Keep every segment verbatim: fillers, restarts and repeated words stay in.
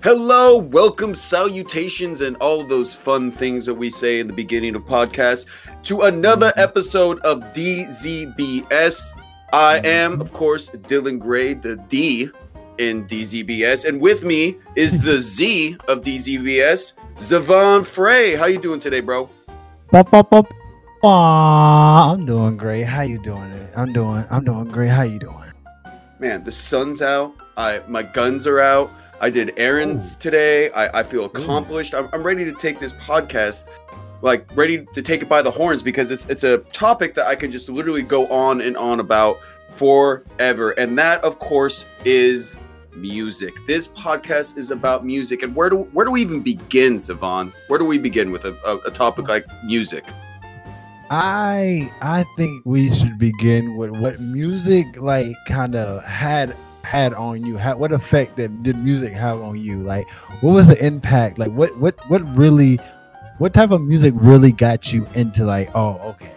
Hello, welcome, salutations, and all of those fun things that we say in the beginning of podcasts to another episode of D Z B S. I am, of course, Dylan Gray, the D in D Z B S, and with me is the Z of D Z B S, Zavon Frey. How you doing today, bro? Bop, bop, bop. Aw, I'm doing great. How you doing? It? I'm doing. I'm doing great. How you doing? Man, the sun's out. I my guns are out. I did errands Ooh. today. I, I feel accomplished. I'm, I'm ready to take this podcast, like ready to take it by the horns, because it's it's a topic that I can just literally go on and on about forever. And that, of course, is music. This podcast is about music. And where do where do we even begin, Savon? Where do we begin with a, a, a topic like music? I I think we should begin with what music like kind of had had on you. How, what effect that did music have on you? Like, what was the impact? Like, what what what really, what type of music really got you into like, oh, okay,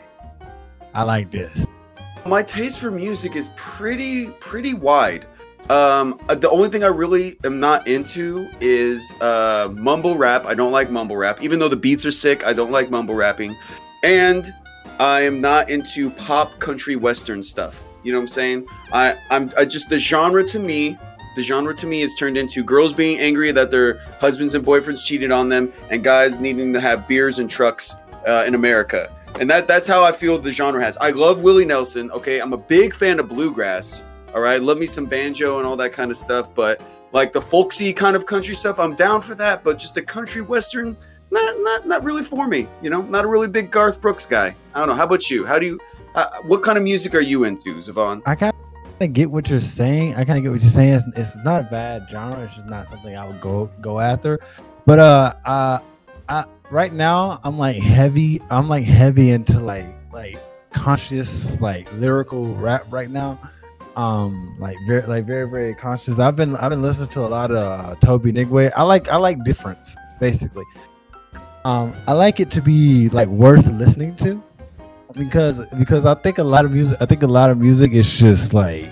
I like this. My taste for music is pretty pretty wide. Um, the only thing I really am not into is uh, mumble rap. I don't like mumble rap, even though the beats are sick. I don't like mumble rapping, and I am not into pop, country, western stuff. You know what I'm saying? I, I'm I just the genre to me, the genre to me is turned into girls being angry that their husbands and boyfriends cheated on them, and guys needing to have beers and trucks uh, in America. And that that's how I feel the genre has. I love Willie Nelson. Okay, I'm a big fan of bluegrass. All right, love me some banjo and all that kind of stuff. But like the folksy kind of country stuff, I'm down for that. But just the country western, not not not really for me. You know, not a really big Garth Brooks guy. I don't know. How about you? How do you? Uh, what kind of music are you into, Zavon? I kind of get what you're saying. I kind of get what you're saying. It's, it's not a bad genre. It's just not something I would go go after. But uh, uh, I, right now I'm like heavy. I'm like heavy into like like conscious like lyrical rap right now. Um, like very like very very conscious. I've been I've been listening to a lot of uh, Toby Nigway. I like I like difference basically. Um, I like it to be like worth listening to. Because because I think a lot of music I think a lot of music is just like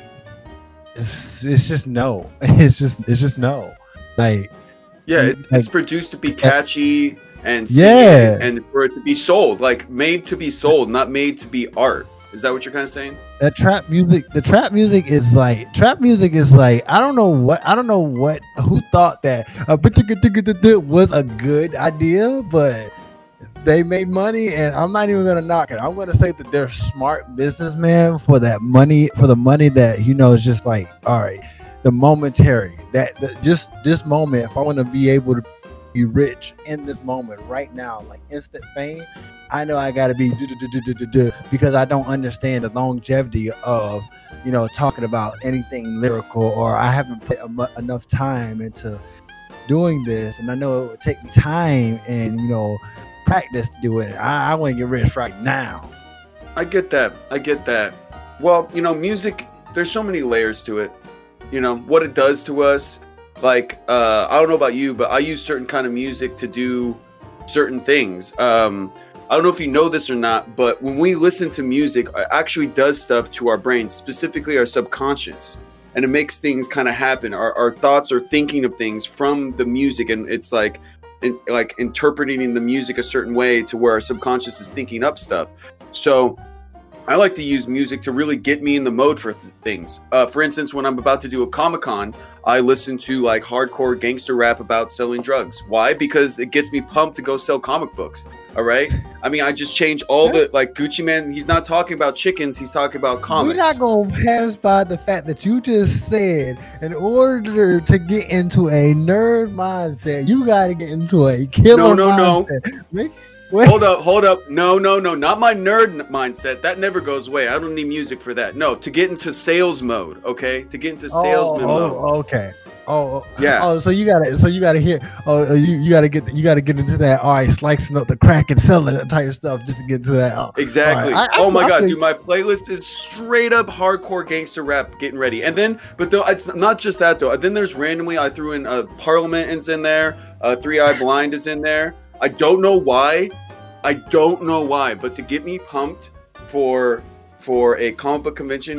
it's it's just no it's just it's just no like yeah it, like, it's produced to be catchy and yeah and for it to be sold, like made to be sold, not made to be art. Is that what you're kind of saying? That trap music the trap music is like trap music is like I don't know what I don't know what who thought that a particular was a good idea, but they made money, and I'm not even gonna knock it. I'm gonna say that they're smart businessmen for that money, for the money that you know is just like, all right, the momentary that the, just this moment. If I want to be able to be rich in this moment right now, like instant fame, I know I gotta be because I don't understand the longevity of you know talking about anything lyrical, or I haven't put enough time into doing this, and I know it would take me time and you know. practice to do it. I, I want to get rich right now. I get that. I get that. Well, you know, music, there's so many layers to it. You know, what it does to us. Like, uh, I don't know about you, but I use certain kind of music to do certain things. Um, I don't know if you know this or not, but when we listen to music, it actually does stuff to our brains, specifically our subconscious. And it makes things kind of happen. Our, our thoughts are thinking of things from the music, and it's like, In, like interpreting the music a certain way to where our subconscious is thinking up stuff. So I like to use music to really get me in the mode for th- things. Uh, for instance, when I'm about to do a Comic-Con, I listen to like hardcore gangster rap about selling drugs. Why? Because it gets me pumped to go sell comic books. All right. I mean, I just change all the like Gucci Man. He's not talking about chickens. He's talking about comics. We're not going to pass by the fact that you just said in order to get into a nerd mindset, you got to get into a killer no, no, mindset. No. Wait. Hold up, hold up. No, no, no, not my nerd mindset. That never goes away. I don't need music for that. No, to get into sales mode, okay? To get into salesman oh, mode. Oh, okay. Oh, yeah. Oh, so you gotta, so you gotta hear. Oh, you, you gotta get, you gotta get into that. All right, slicing up the crack and selling that type of stuff just to get into that. Oh, exactly. Right. I, I, oh my I god, think... dude, my playlist is straight up hardcore gangster rap getting ready. And then, but though it's not just that though. Then there's randomly I threw in uh, Parliament is in there. Uh, Three Eye Blind is in there. I don't know why. I don't know why, but to get me pumped for for a comic book convention,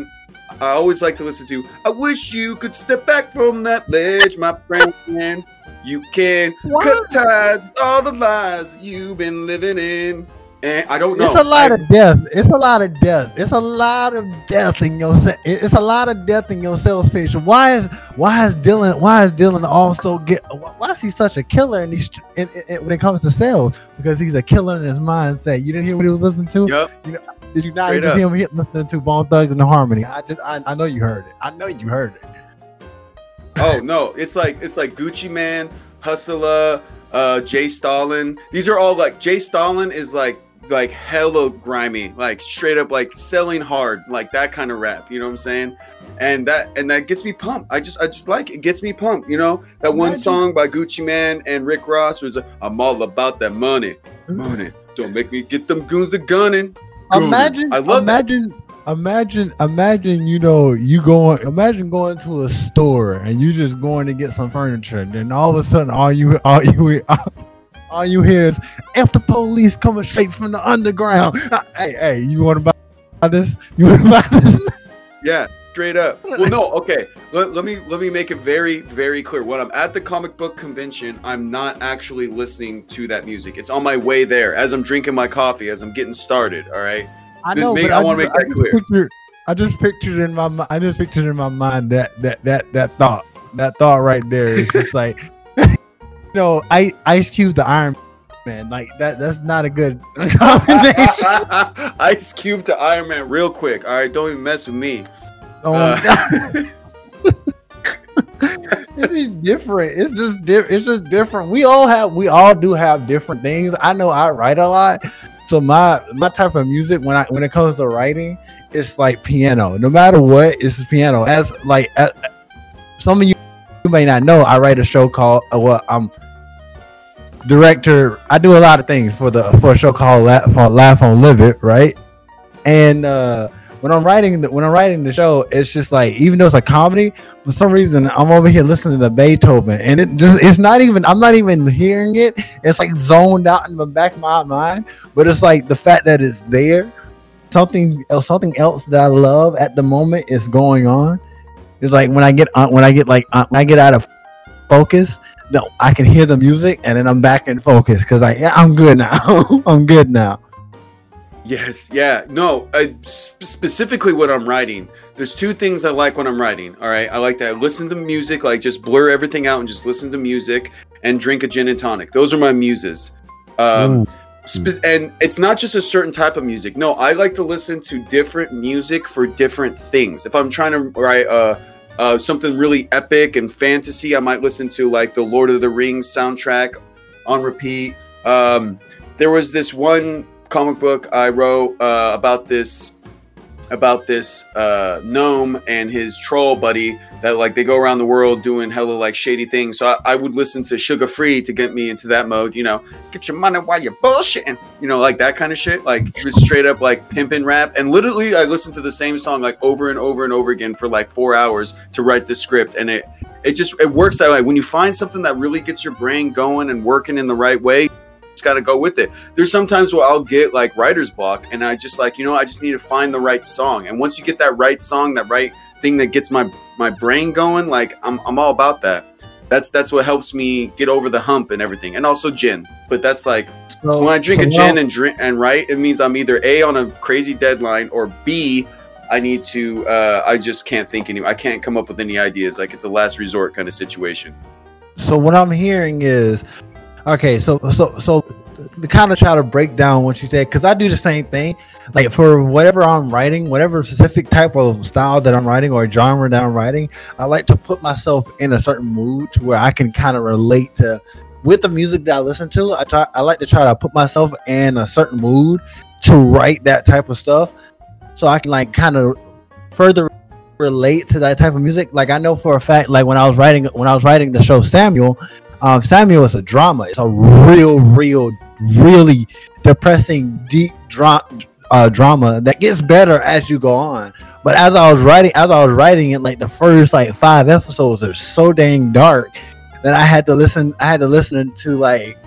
I always like to listen to. I wish you could step back from that ledge, my friend. You can What? cut ties, all the lies you've been living in. And I don't know. It's a lot I, of death. It's a lot of death. It's a lot of death in your. se- It's a lot of death in your sales pitch. Why is why is Dylan? Why is Dylan also get? Why is he such a killer in these? In, in, when it comes to sales, because he's a killer in his mindset. You didn't hear what he was listening to. Yep. You know, did you not Straight even up. see him hit- listening to Bone Thugs and the Harmony? I just I, I know you heard it. I know you heard it. Oh no, it's like it's like Gucci Man, Hustler, uh, Jay Stalin. These are all like Jay Stalin is like like hella grimy, like straight up like selling hard, like that kind of rap. You know what I'm saying? And that and that gets me pumped. I just I just like it. It gets me pumped. You know that one Imagine- song by Gucci Man and Rick Ross was I'm all about that money, money. Don't make me get them goons a gunning. gunning. Imagine, I love that. imagine, imagine, imagine. You know, you going. Imagine going to a store and you just going to get some furniture, and then all of a sudden, all you, all you, all you hear is "F the police coming straight from the underground." Hey, hey, you want to buy this? You want to buy this? Yeah, straight up. Well, no, okay. Let, let me let me make it very very clear. When I'm at the comic book convention, I'm not actually listening to that music. It's on my way there as I'm drinking my coffee, as I'm getting started. All right. I Just know, make- but I I, wanna just, make I that just clear. pictured, I just pictured in my, mi- I just pictured in my mind that that that that thought, that thought right there. It's just like, you know, I Ice Cube the Iron Man, like that. That's not a good combination. Ice Cube to Iron Man, real quick. All right, don't even mess with me. Oh, Uh, it is different. It's just di- it's just different. We all have we all do have different things. I know I write a lot. So my my type of music when I when it comes to writing, it's like piano. No matter what, it's piano. As like uh, some of you, you may not know, I write a show called uh, well, I'm director. I do a lot of things for the for a show called Laugh, called Laugh on Live It, right? And uh when I'm writing the when I'm writing the show, it's just like even though it's a comedy, for some reason I'm over here listening to Beethoven, and it just it's not even I'm not even hearing it. It's like zoned out in the back of my mind, but it's like the fact that it's there, something else, something else that I love at the moment is going on. It's like when I get uh, when I get like uh, when I get out of focus, no, I can hear the music, and then I'm back in focus because I yeah I'm good now. I'm good now. Yes, yeah, no. I, sp- specifically, what I'm writing. There's two things I like when I'm writing. All right, I like to listen to music, like just blur everything out and just listen to music and drink a gin and tonic. Those are my muses. Um, Ooh. spe- and it's not just a certain type of music. No, I like to listen to different music for different things. If I'm trying to write uh, uh, something really epic and fantasy, I might listen to like the Lord of the Rings soundtrack on repeat. Um, there was this one comic book I wrote uh, about this about this uh, gnome and his troll buddy that like they go around the world doing hella like shady things. So I, I would listen to Sugar Free to get me into that mode. You know, get your money while you're bullshitting. You know, like that kind of shit. Like just straight up like pimpin' rap. And literally, I listened to the same song like over and over and over again for like four hours to write the script. And it it just it works that way. When you find something that really gets your brain going and working in the right way, got to go with it. There's sometimes where I'll get like writer's block and I just like, you know, I just need to find the right song. And once you get that right song, that right thing that gets my my brain going, like I'm I'm all about that. That's that's what helps me get over the hump and everything. And also gin. But that's like So, when I drink so a now- gin and drink and write, it means I'm either A, on a crazy deadline, or B, I need to uh I just can't think anymore. I can't come up with any ideas. Like it's a last resort kind of situation. So what I'm hearing is, okay, so so so to kind of try to break down what you said, because I do the same thing. Like for whatever I'm writing, whatever specific type of style that I'm writing or genre that I'm writing, I like to put myself in a certain mood to where I can kind of relate to with the music that I listen to. I try I like to try to put myself in a certain mood to write that type of stuff, so I can like kind of further relate to that type of music. Like I know for a fact, like when I was writing when I was writing the show Samuel. Um, Samuel is a drama. It's a real, real, really depressing, deep dra- uh, drama that gets better as you go on. But as I was writing, as I was writing it, like the first like five episodes are so dang dark that I had to listen. I had to listen to like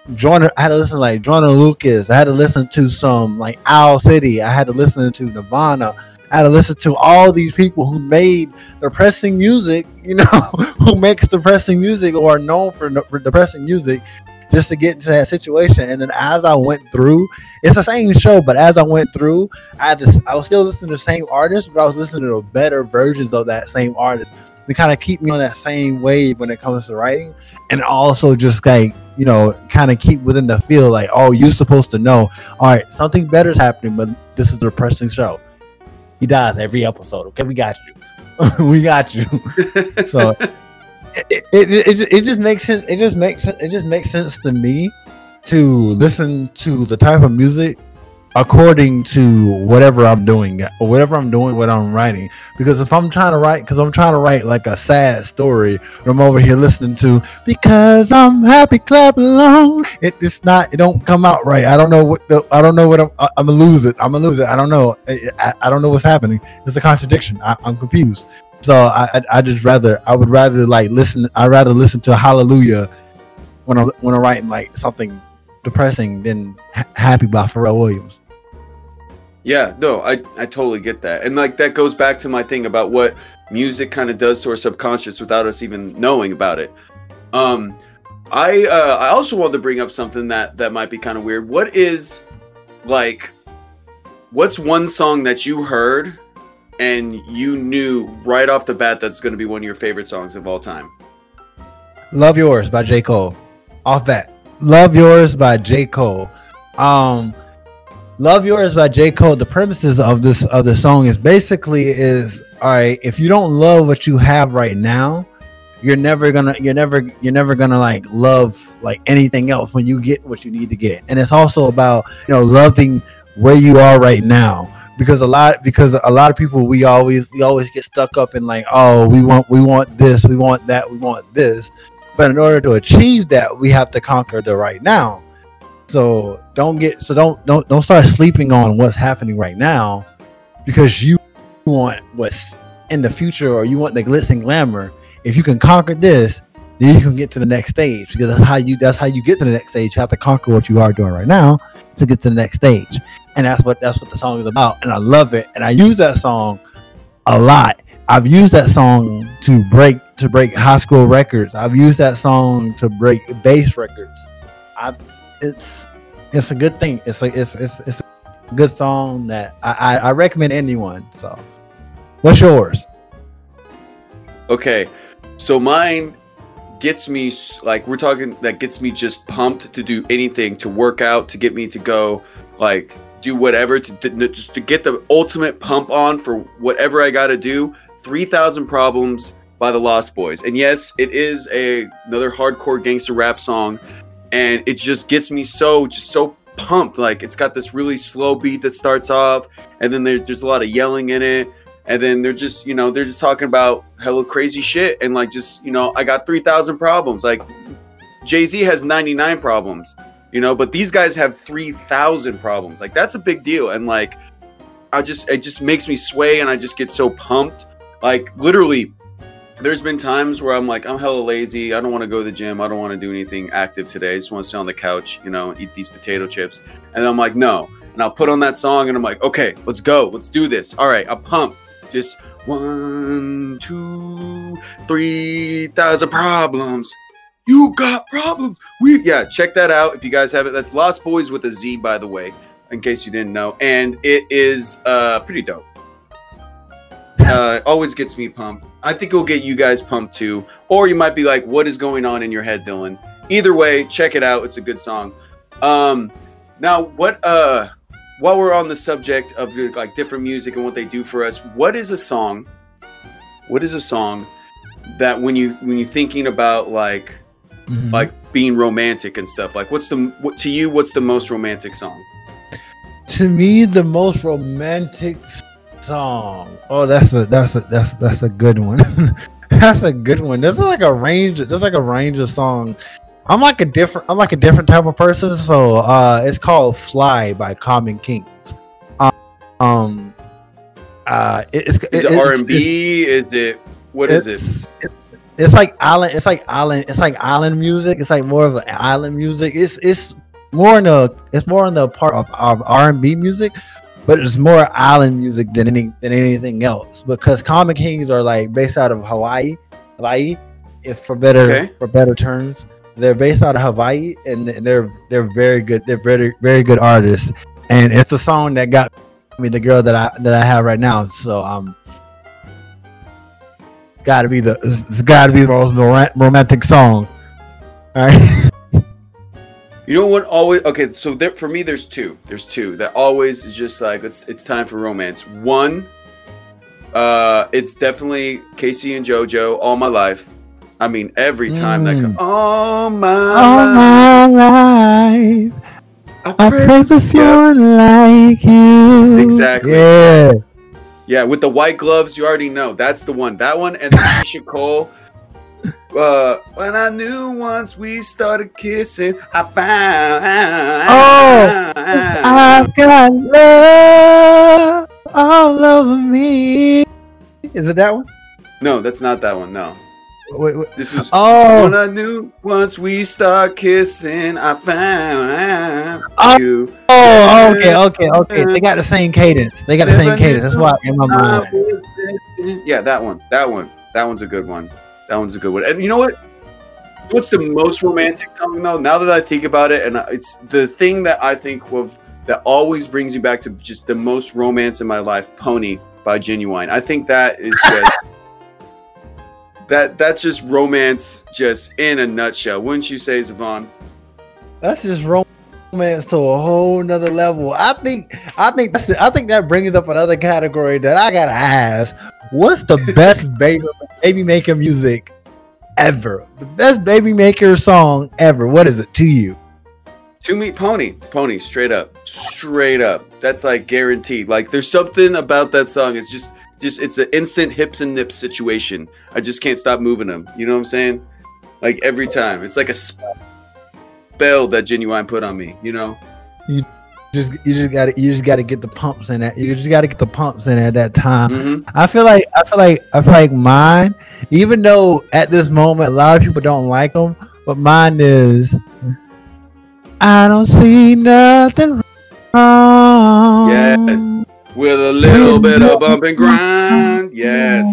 Jordan. I had to listen to like Jordan Lucas. I had to listen to some like Owl City. I had to listen to Nirvana. I had to listen to all these people who made depressing music. You know, who makes depressing music or are known for, for depressing music, just to get into that situation. And then as I went through, it's the same show, but as I went through, I had to, I was still listening to the same artist, but I was listening to better versions of that same artist to kind of keep me on that same wave when it comes to writing, and also just like, you know, kind of keep within the field. Like, oh, you're supposed to know, all right, something better is happening, but this is the depressing show. He dies every episode. Okay, we got you. We got you. So it, it, it, it just makes sense. It just makes sense. It just makes sense to me to listen to the type of music according to whatever I'm doing or whatever I'm doing, what I'm writing. Because if I'm trying to write, because I'm trying to write like a sad story, I'm over here listening to "Because I'm Happy, Clap Along." It, it's not. It don't come out right. I don't know what. The, I don't know what I'm. I'm gonna lose it. I'm gonna lose it. I don't know. I, I don't know what's happening. It's a contradiction. I, I'm confused. So I, I, I just rather. I would rather like listen. I rather listen to Hallelujah when I'm when I'm writing like something depressing than Happy by Pharrell Williams. Yeah, no, I, I totally get that. And like that goes back to my thing about what music kind of does to our subconscious without us even knowing about it. Um, I uh, I also wanted to bring up something that, that might be kind of weird. What is like, what's one song that you heard and you knew right off the bat that's going to be one of your favorite songs of all time? Love Yours by J. Cole. Off that. Love Yours by J. Cole. Um, Love Yours by J. Cole. The premises of this of the song is basically is all right. If you don't love what you have right now, you're never gonna you're never you're never gonna like love like anything else when you get what you need to get. And it's also about, you know, loving where you are right now, because a lot because a lot of people we always we always get stuck up in like, oh, we want we want this, we want that, we want this. But in order to achieve that, we have to conquer the right now. So don't get so don't don't don't start sleeping on what's happening right now because you want what's in the future or you want the glitz and glamour. If you can conquer this, then you can get to the next stage, because that's how you that's how you get to the next stage. You have to conquer what you are doing right now to get to the next stage. And that's what that's what the song is about. And I love it. And I use that song a lot. I've used that song to break to break high school records. I've used that song to break bass records. I've It's it's a good thing. It's like it's it's it's a good song that I, I, I recommend anyone. So, what's yours? Okay, so mine gets me like we're talking that gets me just pumped to do anything, to work out, to get me to go like do whatever to, to just to get the ultimate pump on for whatever I got to do. three thousand Problems by the Lost Boys, and yes, it is a another hardcore gangster rap song. And it just gets me so, just so pumped. Like, it's got this really slow beat that starts off, and then there's, there's a lot of yelling in it. And then they're just, you know, they're just talking about hella crazy shit. And like, just, you know, I got three thousand problems. Like, Jay-Z has ninety-nine problems, you know, but these guys have three thousand problems. Like, that's a big deal. And like, I just, it just makes me sway, and I just get so pumped. Like, literally, there's been times where I'm like, I'm hella lazy. I don't want to go to the gym. I don't want to do anything active today. I just want to sit on the couch, you know, eat these potato chips. And I'm like, no. And I'll put on that song and I'm like, okay, let's go. Let's do this. All right, I'm pumped. Just one, two, three thousand problems. You got problems. We yeah, check that out if you guys have it. That's Lost Boys with a Z, by the way, in case you didn't know. And it is uh pretty dope. Uh, always gets me pumped. I think it'll get you guys pumped too. Or you might be like, what is going on in your head, Dylan? Either way, check it out. It's a good song. Um, now, what? Uh, while we're on the subject of like different music and what they do for us, what is a song? What is a song that when you when you're thinking about like mm-hmm. like being romantic and stuff, like what's the what to you? What's the most romantic song? To me, the most romantic song. Oh, that's a that's a that's that's a good one. That's a good one. There's like a range. There's like a range of songs. I'm like a different. I'm like a different type of person. So uh, it's called "Fly" by Common Kings. Um, um uh, it, it's is it R and B? Is it what is it? it? it's like island. It's like island. It's like island music. It's like more of an island music. It's it's more in the it's more in the part of, of R and B music, but it's more island music than any than anything else. Because Common Kings are like based out of Hawaii, Hawaii, if for better Okay. for better terms. They're based out of Hawaii, and they're they're very good. They're very very good artists, and it's a song that got me the girl that I that I have right now. So um, got to be the it's got to be the most rom- romantic song. All right. You know what? Always okay. So there, for me, there's two. There's two that always is just like it's it's time for romance. One, uh, it's definitely Casey and JoJo. All My Life. I mean, every time that Mm. comes, all my All life, my life, I pray for yeah, someone like you. exactly. Yeah. Yeah, with the white gloves, you already know that's the one. That one and then Keisha Cole. Uh, when I knew once we started kissing, I found. Oh, I've got love all over me. Is it that one? No, that's not that one. No, Wait, wait. this was. Oh, When I knew once we start kissing, I found Oh. you. oh, okay, okay, okay. They got the same cadence. They got the same cadence. That's why in my I mind. was missing- Yeah, that one. That one. That one's a good one. That one's a good one. And you know what? What's the most romantic song though? Now that I think about it, and it's the thing that I think of that always brings me back to just the most romance in my life. Pony by Genuine. I think that is just that. That's just romance, just in a nutshell. Wouldn't you say, Zavon? That's just romance to a whole nother level. I think I think that's I think that brings up another category that I gotta ask. What's the best baby baby maker music ever? The best baby maker song ever. What is it to you? To me, Pony, Pony, straight up, straight up. That's like guaranteed. Like there's something about that song. It's just, just it's an instant hips and nips situation. I just can't stop moving them. You know what I'm saying? Like every time, it's like a spell that Genuine put on me. You know? Just you just gotta you just gotta get the pumps in that. You just gotta get the pumps in at that time. Mm-hmm. I feel like I feel like I feel like mine, even though at this moment a lot of people don't like them, but mine is I don't see nothing wrong. Yes. With a little bit of bump and grind. Yes.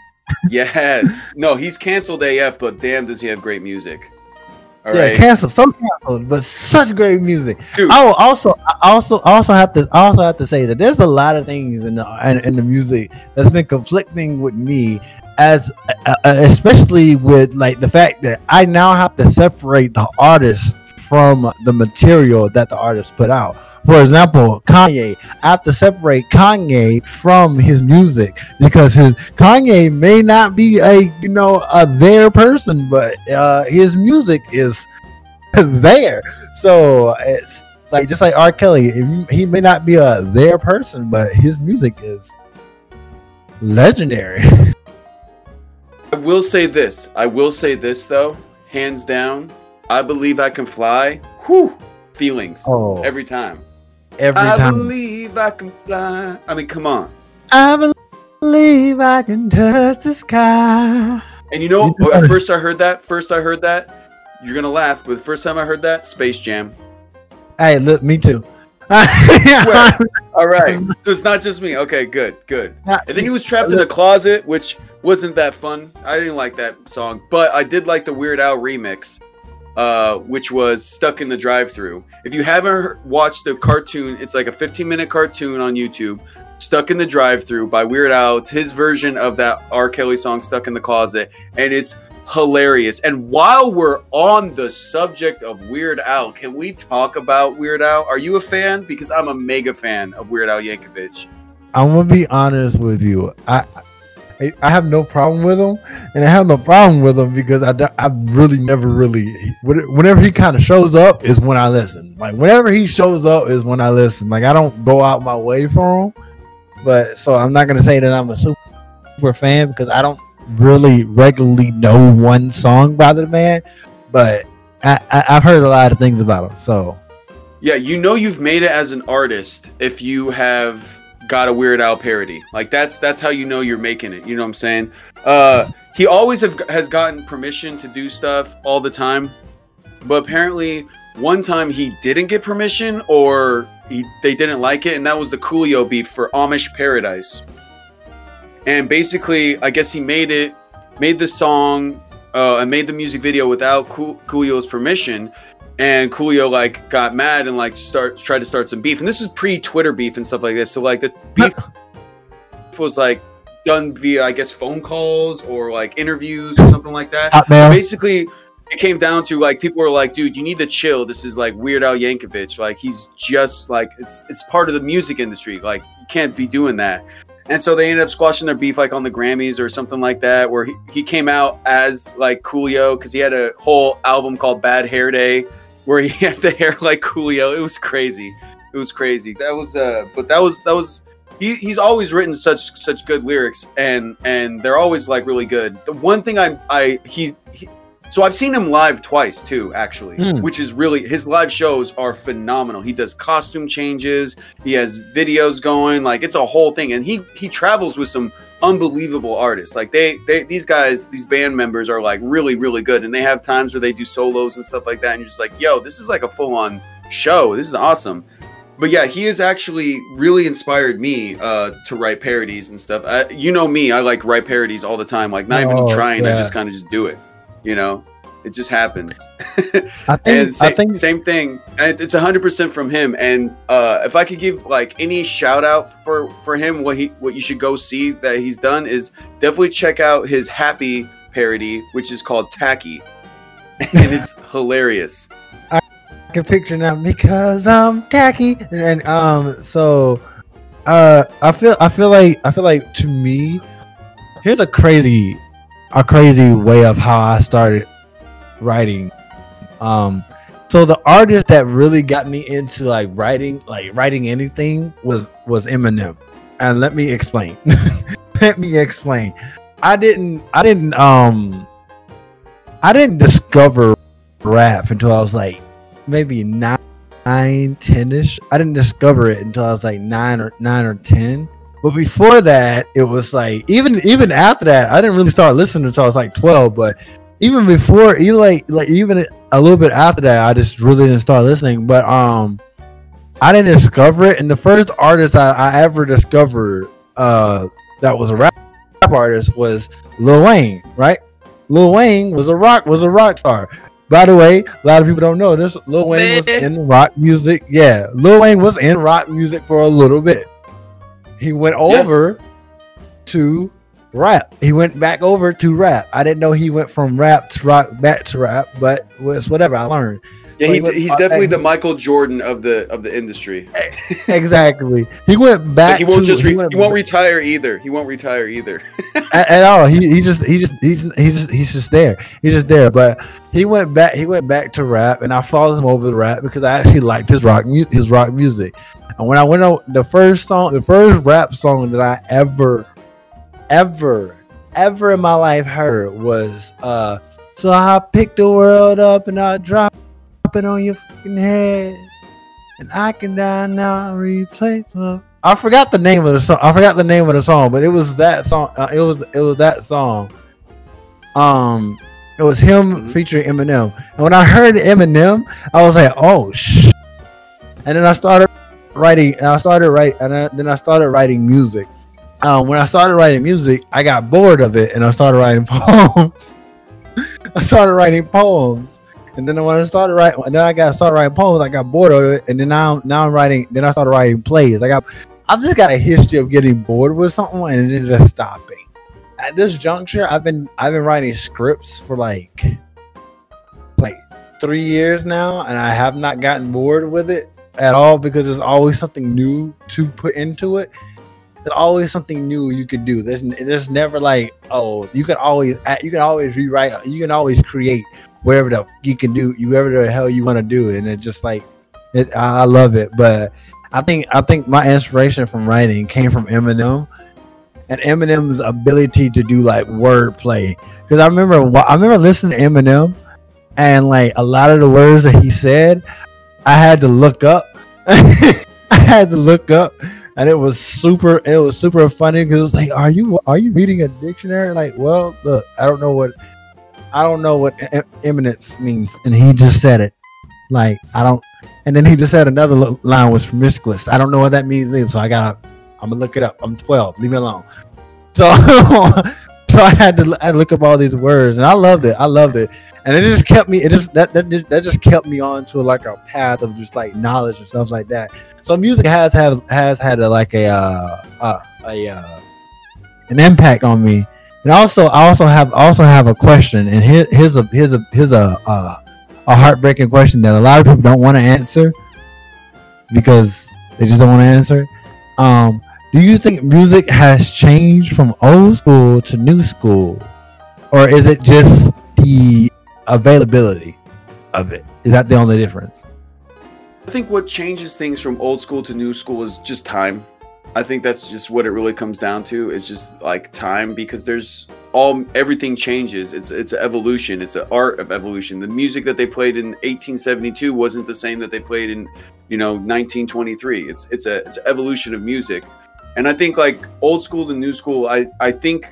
Yes. No, he's canceled A F, but damn, does he have great music? All yeah, right. canceled, so canceled, but such great music. Dude. Oh, also, I also, also have to, I also have to say that there's a lot of things in the in, in the music that's been conflicting with me, as uh, especially with like the fact that I now have to separate the artist from the material that the artist put out. For example, Kanye. I have to separate Kanye from his music because his Kanye may not be a you know a there person, but uh, his music is there. So it's like just like R. Kelly, he, he may not be a there person, but his music is legendary. I will say this. I will say this though, hands down. I Believe I Can Fly. Whew, feelings Oh, every time. every I time. believe I can fly. I mean, come on. I believe I can touch the sky. And you know, You do at better. first I heard that. First I heard that. You're gonna laugh, but the first time I heard that, Space Jam. Hey, look, me too. Swear. All right. So it's not just me. Okay, good, good. And then he was trapped in the closet, which wasn't that fun. I didn't like that song, but I did like the Weird Al remix, uh, which was Stuck in the Drive-Thru. If you haven't heard, watched the cartoon, it's like a fifteen minute cartoon on YouTube, Stuck in the Drive-Thru by Weird Al. It's his version of that R. Kelly song, Stuck in the Closet, and it's hilarious. And while we're on the subject of Weird Al, can we talk about Weird Al? Are you a fan? Because I'm a mega fan of Weird Al Yankovic. I'm gonna be honest with you. I I, I have no problem with him, and I have no problem with him because I, don't- I really never really. Whenever he kind of shows up is when I listen. Like whenever he shows up is when I listen. Like I don't go out my way for him. But so I'm not gonna say that I'm a super, super fan because I don't really regularly know one song by the man. But I, I, I've heard a lot of things about him. So Yeah, you know you've made it as an artist if you have got a Weird Al parody. Like that's that's how you know you're making it. You know what I'm saying? Uh, he always have, has gotten permission to do stuff all the time, but apparently one time he didn't get permission, or he, they didn't like it, and that was the Coolio beef for Amish Paradise. And basically, I guess he made it, made the song, uh, and made the music video without Cool, Coolio's permission. And Coolio like got mad and like start tried to start some beef. And this was pre-Twitter beef and stuff like this. So like the beef was like done via, I guess, phone calls or like interviews or something like that. Basically, it came down to like people were like, "Dude, you need to chill. This is like Weird Al Yankovic. Like he's just like it's it's part of the music industry. Like you can't be doing that." And so they ended up squashing their beef like on the Grammys or something like that, where he, he came out as like Coolio because he had a whole album called Bad Hair Day where he had the hair like Coolio. It was crazy. It was crazy. That was uh but that was that was he, he's always written such such good lyrics, and and they're always like really good. The one thing I I he, he so I've seen him live twice too, actually, mm. which is really, his live shows are phenomenal. He does costume changes, he has videos going, like it's a whole thing, and he he travels with some unbelievable artists. Like they they these guys, these band members are like really really good, and they have times where they do solos and stuff like that, and you're just like, yo, this is like a full on show. This is awesome. But yeah, he has actually really inspired me uh, to write parodies and stuff. I, you know me, I like write parodies all the time. Like not even oh, trying, yeah. I just kind of just do it. You know, it just happens. I think, and same, I think same thing. And it's a hundred percent from him. And uh, if I could give like any shout out for, for him, what he what you should go see that he's done is definitely check out his Happy parody, which is called Tacky, and it's hilarious. I can picture now because I'm tacky, and, and um, so uh, I feel I feel like I feel like to me, here's a crazy. a crazy way of how I started writing. Um, so the artist that really got me into like writing, like writing anything was, was Eminem. And let me explain. Let me explain. I didn't, I didn't, um, I didn't discover rap until I was like maybe nine, ten-ish. I didn't discover it until I was like nine or nine or ten. But before that, it was like even even after that, I didn't really start listening until I was like twelve. But even before, even like like even a little bit after that, I just really didn't start listening. But um, I didn't discover it. And the first artist I, I ever discovered uh that was a rap artist was Lil Wayne. Right? Lil Wayne was a rock was a rock star. By the way, a lot of people don't know this. Lil Wayne was in rock music. Yeah, Lil Wayne was in rock music for a little bit. He went over yeah. to rap. He went back over to rap. I didn't know he went from rap to rock back to rap, but it's whatever. I learned. Yeah, he, he went, he's uh, definitely the Michael Jordan of the of the industry. Exactly. He went back. Like he won't to, just re- he, went he won't retire either. He won't retire either. at, at all. He he just he just he's he's just, he's just there. He's just there. But he went back. He went back to rap, and I followed him over to rap because I actually liked his rock mu- his rock music. And when I went on the first song, the first rap song that I ever, ever, ever in my life heard was, uh, so I pick the world up and I drop it on your fucking head. And I can die now, replace my... I forgot the name of the song. I forgot the name of the song, but it was that song. Uh, it was, it was that song. Um, it was him featuring Eminem. And when I heard Eminem, I was like, oh, sh. And then I started writing and I started write and I, then I started writing music. Um, when I started writing music, I got bored of it and I started writing poems. I started writing poems, and then when I started writing, and then I got started writing poems. I got bored of it, and then now now I'm writing. Then I started writing plays. I got I've just got a history of getting bored with something and then just stopping. At this juncture, I've been I've been writing scripts for like like three years now, and I have not gotten bored with it at all because there's always something new to put into it. There's always something new you could do. There's there's never like, oh, you can always you can always rewrite, you can always create wherever the you can do whatever the hell you want to do, and it just like it, I love it. But I think I think my inspiration from writing came from Eminem and Eminem's ability to do like wordplay. Because I remember I remember listening to Eminem, and like a lot of the words that he said, I had to look up. I had to look up and it was super. It was super funny because it was like, "Are you are you reading a dictionary?" Like, well, look, I don't know what I don't know what em- eminence means, and he just said it. Like, I don't. And then he just said another lo- line was promiscuous. I don't know what that means either, so I gotta. I'm gonna look it up. I'm twelve. Leave me alone. So, so I had to I had to look up all these words, and I loved it. I loved it, and it just kept me. It just that that just, that just kept me on to like a path of just like knowledge and stuff like that. So music has has has had a, like a uh, uh, a uh, an impact on me, and also I also have also have a question, and here, here's a here's a here's a uh, a heartbreaking question that a lot of people don't want to answer because they just don't want to answer. Um, do you think music has changed from old school to new school, or is it just the availability of it? Is that the only difference? I think what changes things from old school to new school is just time. I think that's just what it really comes down to. It's just like time, because there's all everything changes. It's it's an evolution. It's an art of evolution. The music that they played in eighteen seventy-two wasn't the same that they played in, you know, nineteen twenty-three. It's it's a it's an evolution of music. And I think like old school to new school, I I think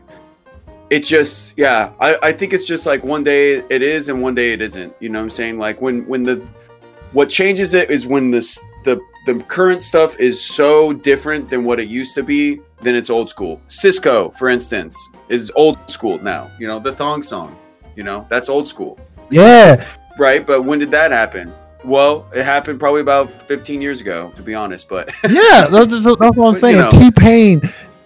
it just yeah, I I think it's just like one day it is and one day it isn't. You know what I'm saying? Like when when the what changes it is when this the the current stuff is so different than what it used to be, then it's old school. Cisco, for instance, is old school now. You know, the thong song, you know, that's old school. Yeah. Right. But when did that happen? Well, it happened probably about fifteen years ago, to be honest. But yeah, that's, that's what I'm But, saying. you know. T-Pain,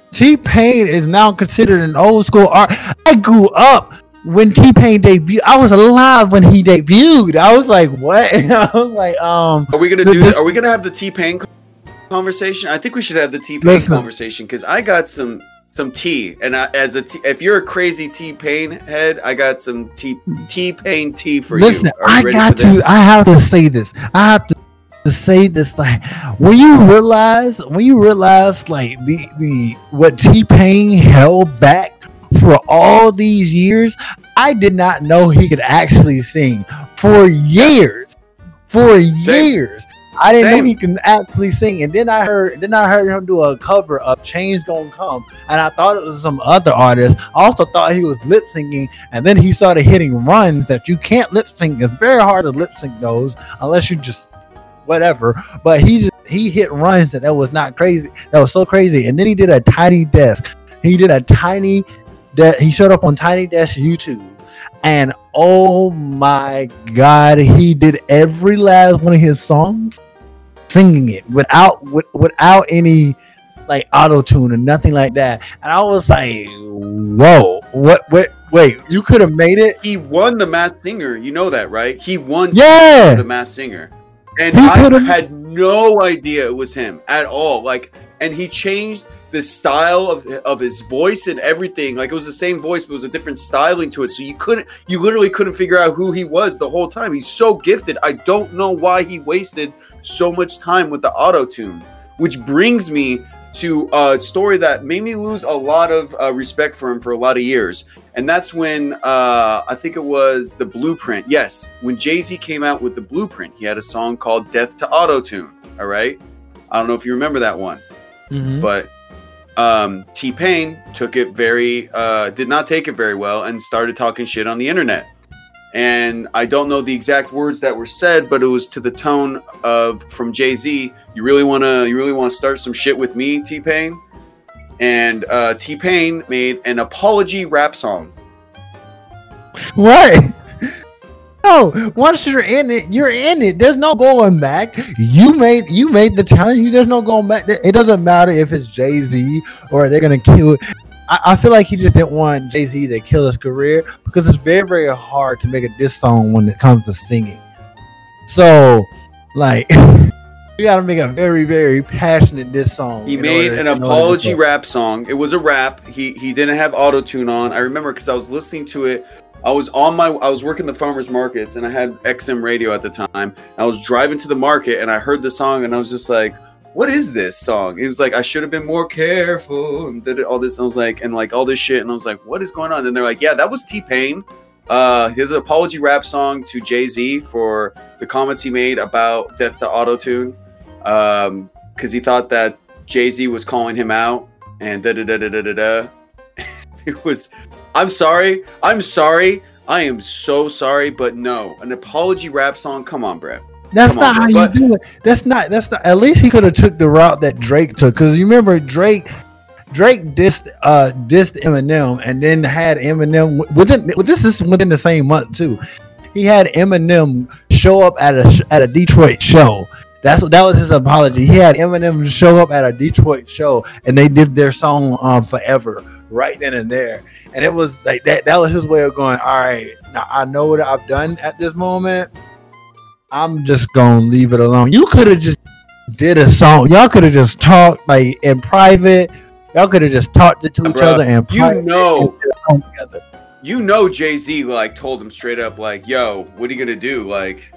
T-Pain is now considered an old school art. I grew up when T-Pain debuted. I was alive when he debuted. I was like, what? I was like, um. Are we gonna do? This, are we gonna have the T-Pain conversation? I think we should have the T-Pain Listen. conversation because I got some some tea, and I, as a T, if you're a crazy T-Pain head, I got some T T-Pain tea for Listen, you. Are I you ready got for this? to. I have to say this. I have to, to say this. Like, when you realize, when you realize, like the the what T-Pain held back for all these years, I did not know he could actually sing for years. For Same. years, I didn't Same. know he can actually sing. And then I heard, then I heard him do a cover of "Change Gonna Come," and I thought it was some other artist. I also thought he was lip syncing, and then he started hitting runs that you can't lip sync. It's very hard to lip sync those unless you just whatever. But he just he hit runs that that was not crazy. That was so crazy. And then he did a Tiny Desk. He did a tiny. That he showed up on Tiny Desk YouTube, and oh my god, he did every last one of his songs singing it without with, without any like auto tune or nothing like that. And I was like, whoa, what what wait, you could have made it? He won the Masked Singer. You know that, right? He won Yeah. the Masked Singer, and He I could've- had no idea it was him at all. Like, and he changed the style of of his voice and everything. Like, it was the same voice, but it was a different styling to it. So you couldn't, you literally couldn't figure out who he was the whole time. He's so gifted. I don't know why he wasted so much time with the auto tune. Which brings me to a story that made me lose a lot of uh, respect for him for a lot of years. And that's when uh, I think it was the Blueprint. Yes, when Jay-Z came out with the Blueprint, he had a song called "Death to Auto Tune." All right, I don't know if you remember that one, Mhm. but um, T-Pain took it very, uh, did not take it very well, and started talking shit on the internet. And I don't know the exact words that were said, but it was to the tone of from Jay-Z. You really wanna, you really wanna start some shit with me, T-Pain? And uh, T-Pain made an apology rap song. What? No, once you're in it, you're in it. There's no going back. You made you made the challenge. There's no going back. It doesn't matter if it's Jay-Z or they're gonna kill. I, I feel like he just didn't want Jay-Z to kill his career because it's very very hard to make a diss song when it comes to singing. So, like, you gotta make a very very passionate diss song. He in made order- an in order to apology sell. rap song. It was a rap. He he didn't have auto tune on. I remember because I was listening to it. I was on my I was working the farmers markets and I had X M radio at the time. I was driving to the market and I heard the song and I was just like, "What is this song?" It was like, "I should have been more careful," and did it all this. And I was like, and like all this shit. And I was like, "What is going on?" And they're like, "Yeah, that was T-Pain. Uh, his apology rap song to Jay-Z for the comments he made about Death to Auto Tune, um, because he thought that Jay-Z was calling him out and da da da da da da da. It was, I'm sorry, I'm sorry, I am so sorry, but no, an apology rap song. Come on, Brett. That's Come not on, how but, you do it. That's not. That's not. At least he could have took the route that Drake took, because you remember Drake. Drake dissed uh dissed Eminem, and then had Eminem within. Well, this is within the same month too. He had Eminem show up at a at a Detroit show. That's what that was his apology. He had Eminem show up at a Detroit show, and they did their song um Forever right then and there. And it was like that. That was his way of going, all right, now I know what I've done at this moment. I'm just gonna leave it alone. You could have just did a song. Y'all could have just talked like in private. Y'all could have just talked to, to each Bruh, other and you know, you know, Jay-Z like told him straight up, like, "Yo, what are you gonna do? Like,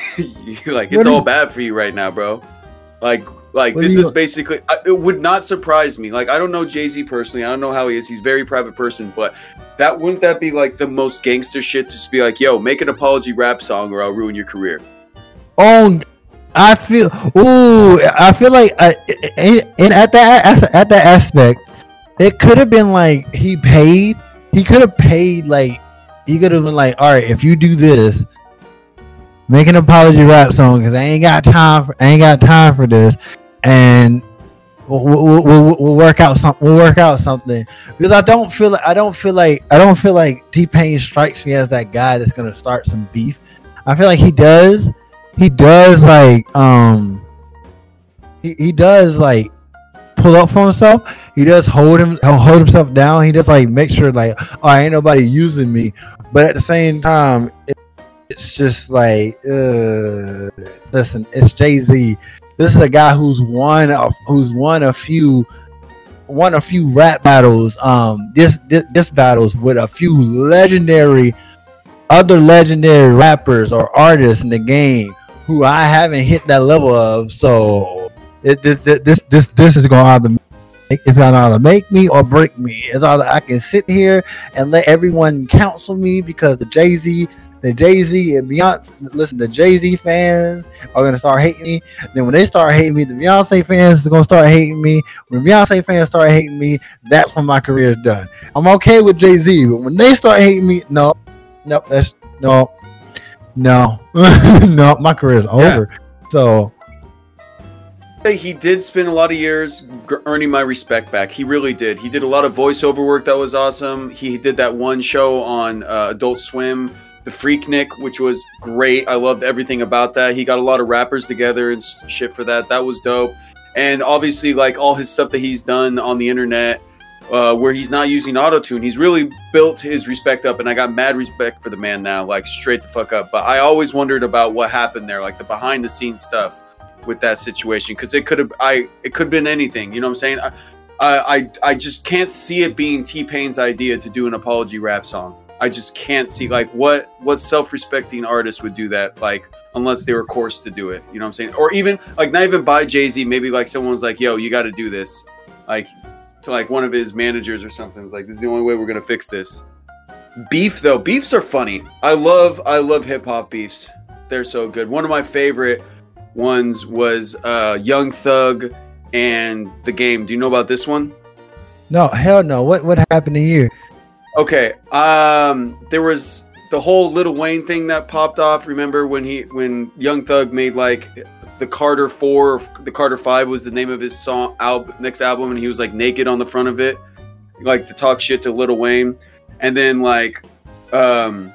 like it's all you, bad for you right now, bro. Like, like this is basically. It would not surprise me. Like, I don't know Jay-Z personally. I don't know how he is. He's a very private person, but that wouldn't that be like the most gangster shit to just be like, "Yo, make an apology rap song, or I'll ruin your career." Oh, I feel. Ooh, I feel like, uh, and at that at that aspect, it could have been like he paid. He could have paid like he could have been like, all right, if you do this, make an apology rap song because I ain't got time for I ain't got time for this, and we'll, we'll, we'll, we'll work out something. We'll work out something because I don't feel like I don't feel like I don't feel like T-Pain strikes me as that guy that's gonna start some beef. I feel like he does. He does like um he, he does like pull up for himself. He does hold him hold himself down. He does like make sure like, oh, ain't nobody using me. But at the same time, it, it's just like uh listen, it's Jay-Z. This is a guy who's won a, who's won a few won a few rap battles, um this this, this battles with a few legendary other legendary rappers or artists in the game who I haven't hit that level of. So it, this this this this is going to either it's going to either make me or break me. It's either I can sit here and let everyone counsel me because the Jay-Z, the Jay-Z and Beyonce, listen, the Jay-Z fans are going to start hating me. Then when they start hating me, the Beyonce fans are going to start hating me. When Beyonce fans start hating me, that's when my career is done. I'm okay with Jay-Z, but when they start hating me, no, no, that's no. No, no, my career is over. Yeah. So he did spend a lot of years earning my respect back. He really did. He did a lot of voiceover work that was awesome. He did that one show on uh, Adult Swim, The Freaknik, which was great. I loved everything about that. He got a lot of rappers together and shit for that. That was dope. And obviously, like all his stuff that he's done on the internet, Uh, where he's not using auto-tune, he's really built his respect up, and I got mad respect for the man now, like straight the fuck up. But I always wondered about what happened there, like the behind-the-scenes stuff with that situation, because it could have, I, it could have been anything. You know what I'm saying? I, I, I just can't see it being T-Pain's idea to do an apology rap song. I just can't see like what what self-respecting artist would do that, like unless they were forced to do it. You know what I'm saying? Or even like not even by Jay-Z, maybe like someone's like, "Yo, you got to do this," like. To like one of his managers or something. It's like, this is the only way we're gonna fix this. Beef though, beefs are funny. I love I love hip hop beefs. They're so good. One of my favorite ones was uh, Young Thug and The Game. Do you know about this one? No, hell no. What what happened here? Okay, um, there was the whole Lil Wayne thing that popped off. Remember when he when Young Thug made like the Carter four, or the Carter five was the name of his song album, next album, and he was like naked on the front of it, like to talk shit to Lil Wayne. And then like um,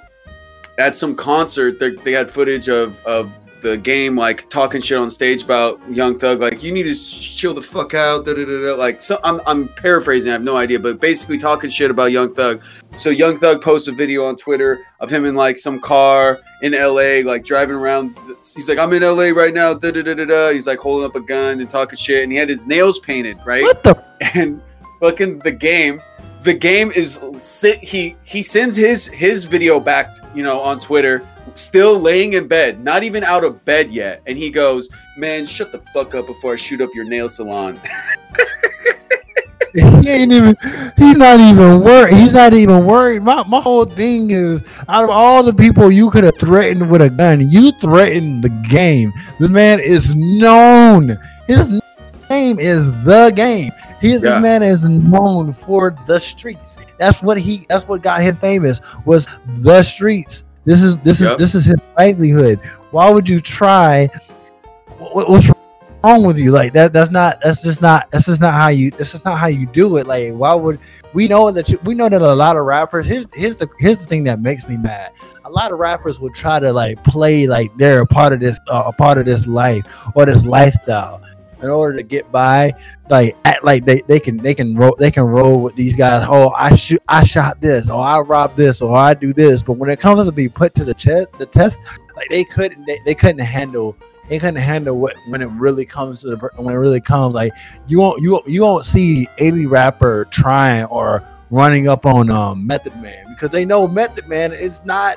at some concert, they, they had footage of of the Game like talking shit on stage about Young Thug, like you need to chill the fuck out, da, da, da, da. Like so, I'm I'm paraphrasing, I have no idea, but basically talking shit about Young Thug. So Young Thug posted a video on Twitter of him in like some car in L A, like driving around. He's like, I'm in L A right now, da da da da da. He's like holding up a gun and talking shit, and he had his nails painted, right? What the? And fucking the game. The Game is sit. He he sends his his video back, you know, on Twitter, still laying in bed, not even out of bed yet, and he goes, "Man, shut the fuck up before I shoot up your nail salon." He ain't even. He's not even worried. He's not even worried. My my whole thing is, out of all the people you could have threatened with a gun, you threatened The Game. This man is known. His name is The Game. He is Yeah. this man is known for the streets. That's what he. That's what got him famous. Was the streets. This is this Yep. is this is his livelihood. Why would you try? What, what's wrong with you? Like that? That's not. That's just not. That's just not how you. That's just not how you do it. Like why would we know that? You, we know that a lot of rappers. Here's here's the here's the thing that makes me mad. A lot of rappers would try to like play like they're a part of this uh, a part of this life or this lifestyle in order to get by. Like act like they, they can they can roll they can roll with these guys. Oh, I shoot I shot this, or I robbed this, or I do this. But when it comes to be put to the chest the test, like they couldn't they, they couldn't handle they couldn't handle what when it really comes to the when it really comes. Like you won't you won't, you won't see any rapper trying or running up on um Method Man because they know Method Man is not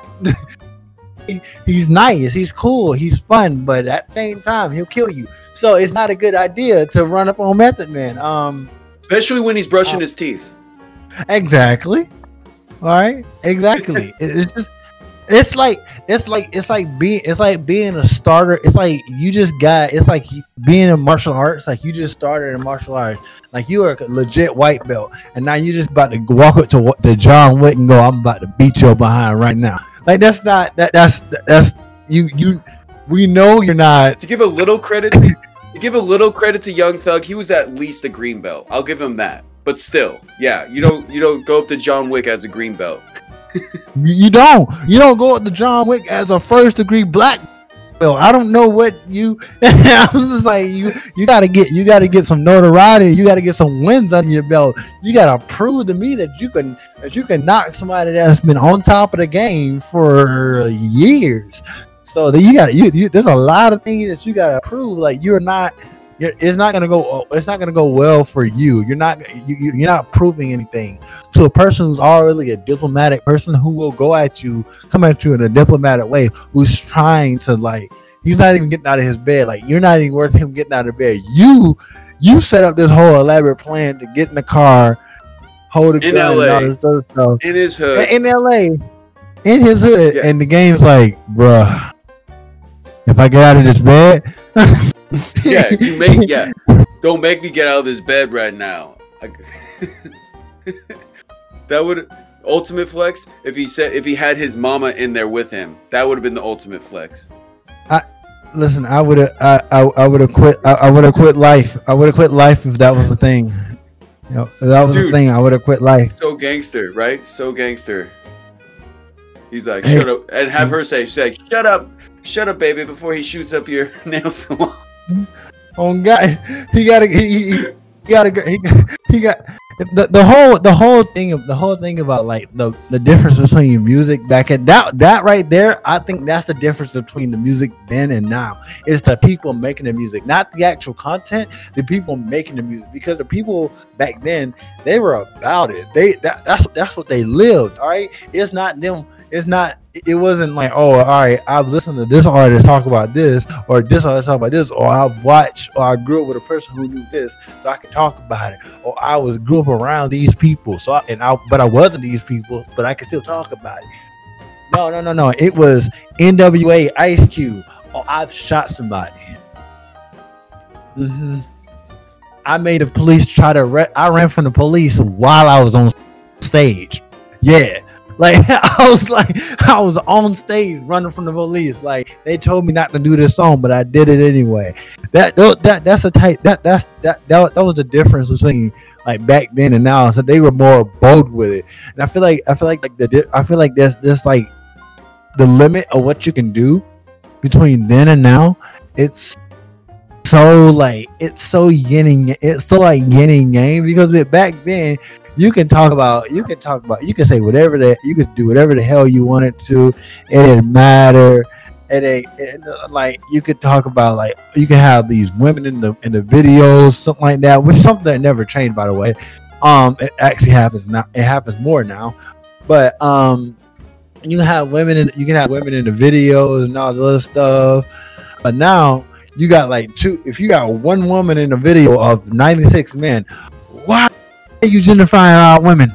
he, he's nice, he's cool, he's fun, but at the same time he'll kill you. So it's not a good idea to run up on Method Man. Um Especially when he's brushing um, his teeth. Exactly. All right. Exactly. It's just it's like it's like it's like being it's like being a starter. It's like you just got it's like being in martial arts. Like you just started in martial arts. Like you are a legit white belt, and now you just about to walk up to the John Wick and go, "I'm about to beat your behind right now." Like that's not that that's that's you you. We know you're not. To give a little credit, to give a little credit to Young Thug, he was at least a green belt. I'll give him that. But still, yeah, you don't you don't go up to John Wick as a green belt. You don't. You don't go up to John Wick as a first degree black belt. I don't know what you. I was just like you. You gotta get. You gotta get some notoriety. You gotta get some wins under your belt. You gotta prove to me that you can that you can knock somebody that's been on top of the game for years. So that you got you, you. There's a lot of things that you gotta prove. Like you're not. You're, it's not gonna go. It's not gonna go well for you. You're not. You, you, you're not proving anything to a person who's already a diplomatic person who will go at you, come at you in a diplomatic way. Who's trying to like. He's not even getting out of his bed. Like you're not even worth him getting out of bed. You, you set up this whole elaborate plan to get in the car, hold a In gun, L A. and all this other stuff. In his hood. In L A, in his hood, Yeah. and the game's like, bruh, if I get out of this bed. Yeah, you make yeah. Don't make me get out of this bed right now. I, that would ultimate flex if he said if he had his mama in there with him. That would have been the ultimate flex. Listen, I would have, I, I, I would have quit. I, I would have quit life. I would have quit life if that was the thing. You know, if that was Dude. the thing. I would have quit life. So gangster, right? So gangster. He's like, Hey. shut up, and have her say, say, shut up, shut up, baby, before he shoots up your nail salon. Oh God, he got to, he, he, he got to, he, he got the, the whole, the whole thing of the whole thing about like the, the difference between music back at that, that right there. I think that's the difference between the music then and now. It's the people making the music, not the actual content. The people making the music, because the people back then they were about it. They that, that's that's what they lived. All right, it's not them. It's not. It wasn't like, oh, all right, I've listened to this artist talk about this, or this artist talk about this, or I've watched, or I grew up with a person who knew this, so I can talk about it, or I was grew up around these people, so I, and I, but I wasn't these people, but I can still talk about it. No, no, no, no. It was N W A, Ice Cube. Oh, I've shot somebody. Mm-hmm. I made the police try to. Re- I ran from the police while I was on stage. Yeah. Like I was like I was on stage running from the police. Like they told me not to do this song, but I did it anyway. That that that's a type that that's that that, that was the difference between like back then and now. So they were more bold with it. And I feel like I feel like like the I feel like there's this like the limit of what you can do between then and now. It's so like it's so yin and it's so like yin and yang, because with back then you can talk about you can talk about you can say whatever that you could do whatever the hell you wanted to. It didn't matter. It ain't it, like you could talk about like you can have these women in the in the videos, something like that, which is something that never changed, by the way. Um, it actually happens now. It happens more now, but um, you can have women in you can have women in the videos and all the other stuff. But now you got like two. If you got one woman in a video of ninety-six men, why are you gentrifying our women?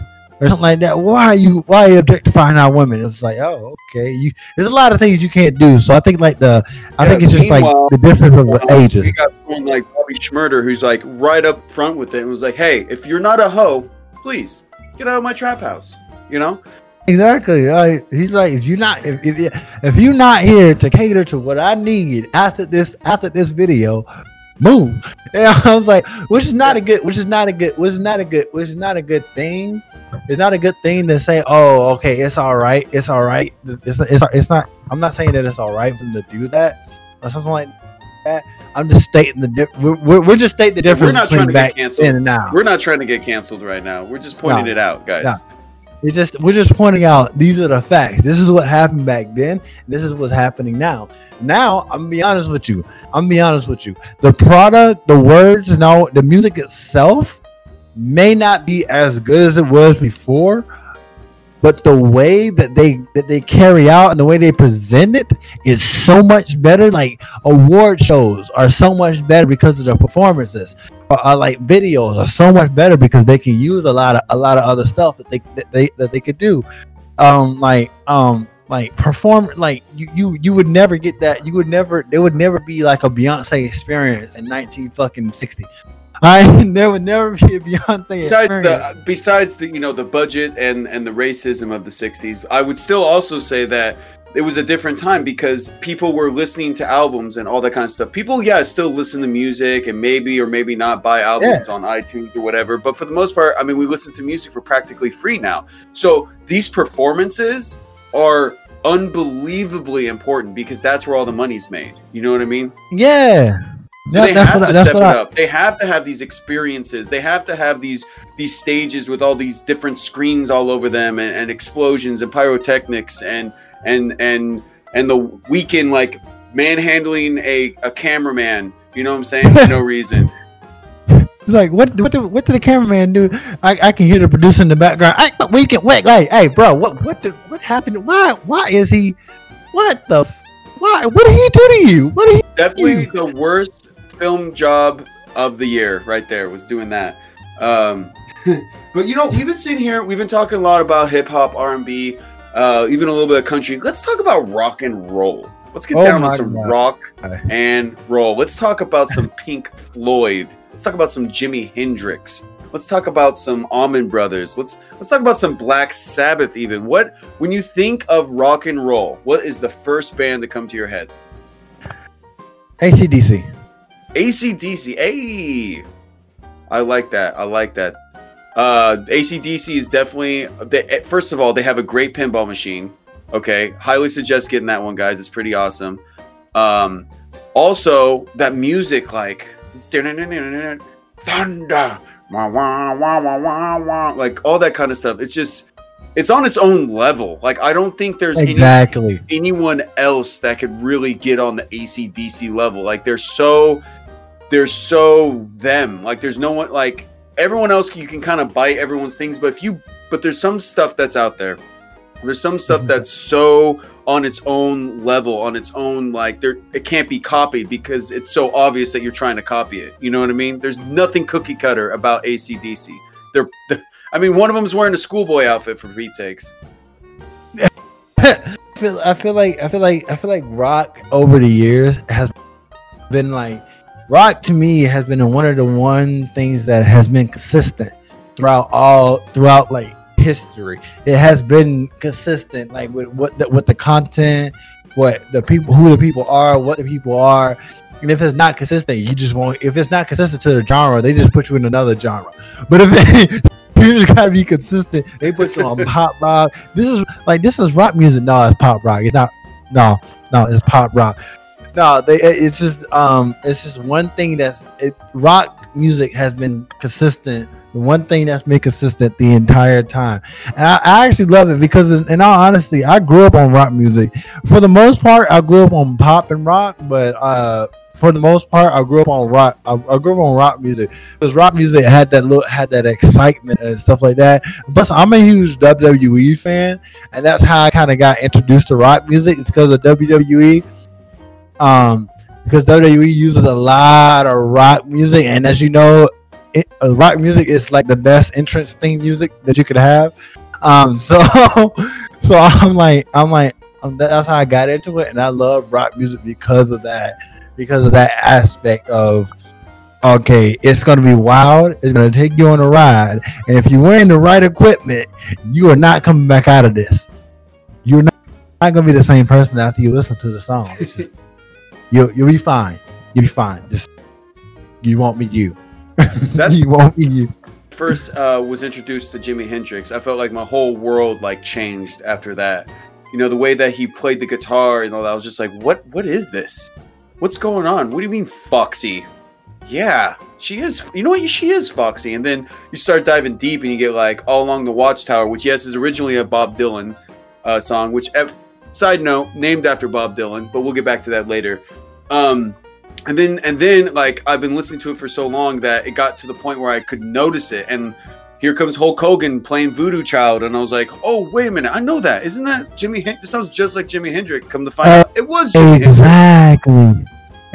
or something like that. Why are you why are you objectifying our women? It's like, oh, okay. You there's a lot of things you can't do. So I think like the I yeah, think it's just like the difference of the ages. You got someone like Bobby Schmurder who's like right up front with it and was like, hey, if you're not a hoe, please get out of my trap house. You know? Exactly. Like, he's like, if you're not if, if if you're not here to cater to what I need after this after this video, move. And I was like, which is not a good, which is not a good, which is not a good, which is not a good thing. It's not a good thing to say, oh, okay, it's all right, it's all right. It's it's it's not. I'm not saying that it's all right for them to do that or something like that. I'm just stating the we're, we're, we're just stating the difference. We're not trying to back get canceled. And now. We're not trying to get canceled right now. We're just pointing no, it out, guys. No. It's just we're just pointing out these are the facts. This is what happened back then. This is what's happening now. Now, I'm gonna be honest with you. I'm gonna be honest with you. The product, the words, now the music itself may not be as good as it was before, but the way that they that they carry out and the way they present it is so much better. Like award shows are so much better because of the performances. Uh, like videos are so much better because they can use a lot of a lot of other stuff that they that they that they could do. Um, like um, like perform like you you you would never get that. You would never. There would never be like a Beyonce experience in nineteen fucking sixty. I there would never be a Beyonce besides experience. the besides the you know the budget and and the racism of the sixties. I would still also say that it was a different time because people were listening to albums and all that kind of stuff. People, yeah, still listen to music and maybe or maybe not buy albums yeah. on iTunes or whatever. But for the most part, I mean, we listen to music for practically free now. So these performances are unbelievably important because that's where all the money's made. You know what I mean? Yeah. So they have to step it up. They have to have these experiences. They have to have these these stages with all these different screens all over them and, and explosions and pyrotechnics and and and and the weekend like manhandling a, a cameraman, you know what I'm saying, for no reason. It's like what what did what did the cameraman do? I, I can hear the producer in the background. I weekend wait, hey, hey bro, what what did what happened? Why why is he what the why what did he do to you? What did he definitely do? The worst film job of the year right there was doing that. Um but you know, we've been sitting here, we've been talking a lot about hip hop, R and B. Uh, even a little bit of country. Let's talk about rock and roll. Let's get oh down to some God. rock and roll. Let's talk about some Pink Floyd. Let's talk about some Jimi Hendrix. Let's talk about some Allman Brothers. Let's let's talk about some Black Sabbath. Even what when you think of rock and roll, what is the first band to come to your head? A C D C. A C D C. Hey, I like that. I like that. Uh, A C D C is definitely, they, first of all, they have a great pinball machine. Okay. Highly suggest getting that one, guys. It's pretty awesome. Um, also, that music, like, thunder, wah, wah, wah, wah, wah, wah, like all that kind of stuff. It's just, it's on its own level. Like, I don't think there's exactly any, anyone else that could really get on the A C D C level. Like, they're so, they're so them. Like, there's no one, like, everyone else, you can kind of bite everyone's things, but if you, but there's some stuff that's out there. There's some stuff that's so on its own level, on its own, like there, it can't be copied because it's so obvious that you're trying to copy it. You know what I mean? There's nothing cookie cutter about A C D C. They're, they're I mean, one of them is wearing a schoolboy outfit for Pete's sakes. I feel, I feel like, I feel like, I feel like rock over the years has been like. Rock to me has been one of the one things that has been consistent throughout all throughout like history. It has been consistent, like with what the, with the content, what the people, who the people are, what the people are. And if it's not consistent, you just won't. If it's not consistent to the genre, they just put you in another genre. But if it, you just gotta be consistent, they put you on pop rock. This is like this is rock music. No, it's pop rock. It's not. No, no, it's pop rock. No, they. It's just um, it's just one thing that's it, rock music has been consistent. The one thing that's been consistent the entire time, and I, I actually love it because, in, in all honesty, I grew up on rock music. For the most part, I grew up on pop and rock, but uh, for the most part, I grew up on rock. I, I grew up on rock music because rock music had that look, had that excitement and stuff like that. But I'm a huge W W E fan, and that's how I kind of got introduced to rock music. It's because of W W E. Um, because W W E uses a lot of rock music, and as you know, it, uh, rock music is like the best entrance theme music that you could have. Um, so so I'm like I'm like um, that's how I got into it, and I love rock music because of that, because of that aspect of. Okay, it's going to be wild. It's going to take you on a ride. And if you're wearing the right equipment, you are not coming back out of this. You're not, not going to be the same person after you listen to the song. It's just, you'll, you'll be fine. You'll be fine. Just you won't be you. That's you won't be you. First uh, was introduced to Jimi Hendrix. I felt like my whole world like changed after that. You know, the way that he played the guitar and all that. I was just like, what? What is this? What's going on? What do you mean, Foxy? Yeah, she is. You know what? She is Foxy. And then you start diving deep and you get like All Along the Watchtower, which, yes, is originally a Bob Dylan uh, song, which, F- side note, named after Bob Dylan, but we'll get back to that later. Um, and then, and then, like, I've been listening to it for so long that it got to the point where I could notice it. And here comes Hulk Hogan playing Voodoo Child. And I was like, oh, wait a minute. I know that. Isn't that Jimi Hendrix? This sounds just like Jimi Hendrix. Come to find uh, out, it was Jimi exactly. Hendrix.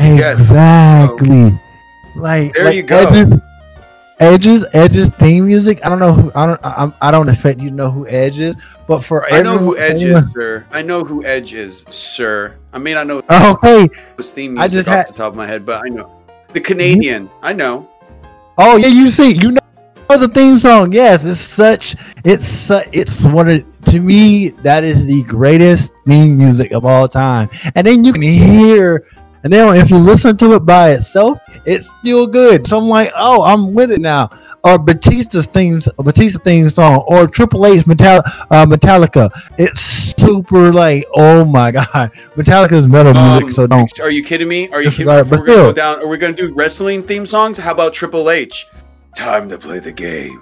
Exactly. Yes, so, Like there like you go. Edge's, Edge's Edge's theme music. I don't know who I don't I, I don't expect you to know who Edge is, but for I know who Edge everyone, is, sir. I know who Edge is, sir. I mean, I know okay. his theme I music just off had, the top of my head, but I know the Canadian. I know. Oh yeah, you see, you know the theme song. Yes, it's such. It's su- it's one of to me that is the greatest theme music of all time. And then you can hear. And then if you listen to it by itself, it's still good. So I'm like, oh, I'm with it now. Or Batista's theme, Batista theme song, or Triple H Metal, uh, Metallica. It's super like, oh my god, Metallica's metal music. Um, so don't. Are you kidding me? Are you kidding me? We're gonna go down. Are we gonna do wrestling theme songs? How about Triple H? Time to play the game.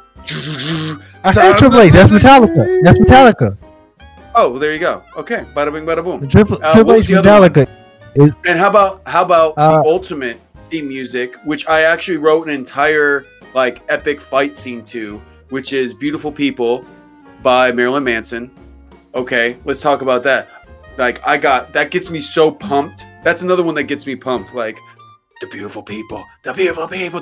I said Triple H. That's Metallica. That's Metallica. Oh, well, there you go. Okay, bada bing, bada boom. Triple, uh, Triple H Metallica. Is, and how about how about uh, the ultimate theme music, which I actually wrote an entire like epic fight scene to, which is "Beautiful People" by Marilyn Manson. Okay, let's talk about that. Like I got that gets me so pumped. That's another one that gets me pumped. Like the beautiful people, the beautiful people.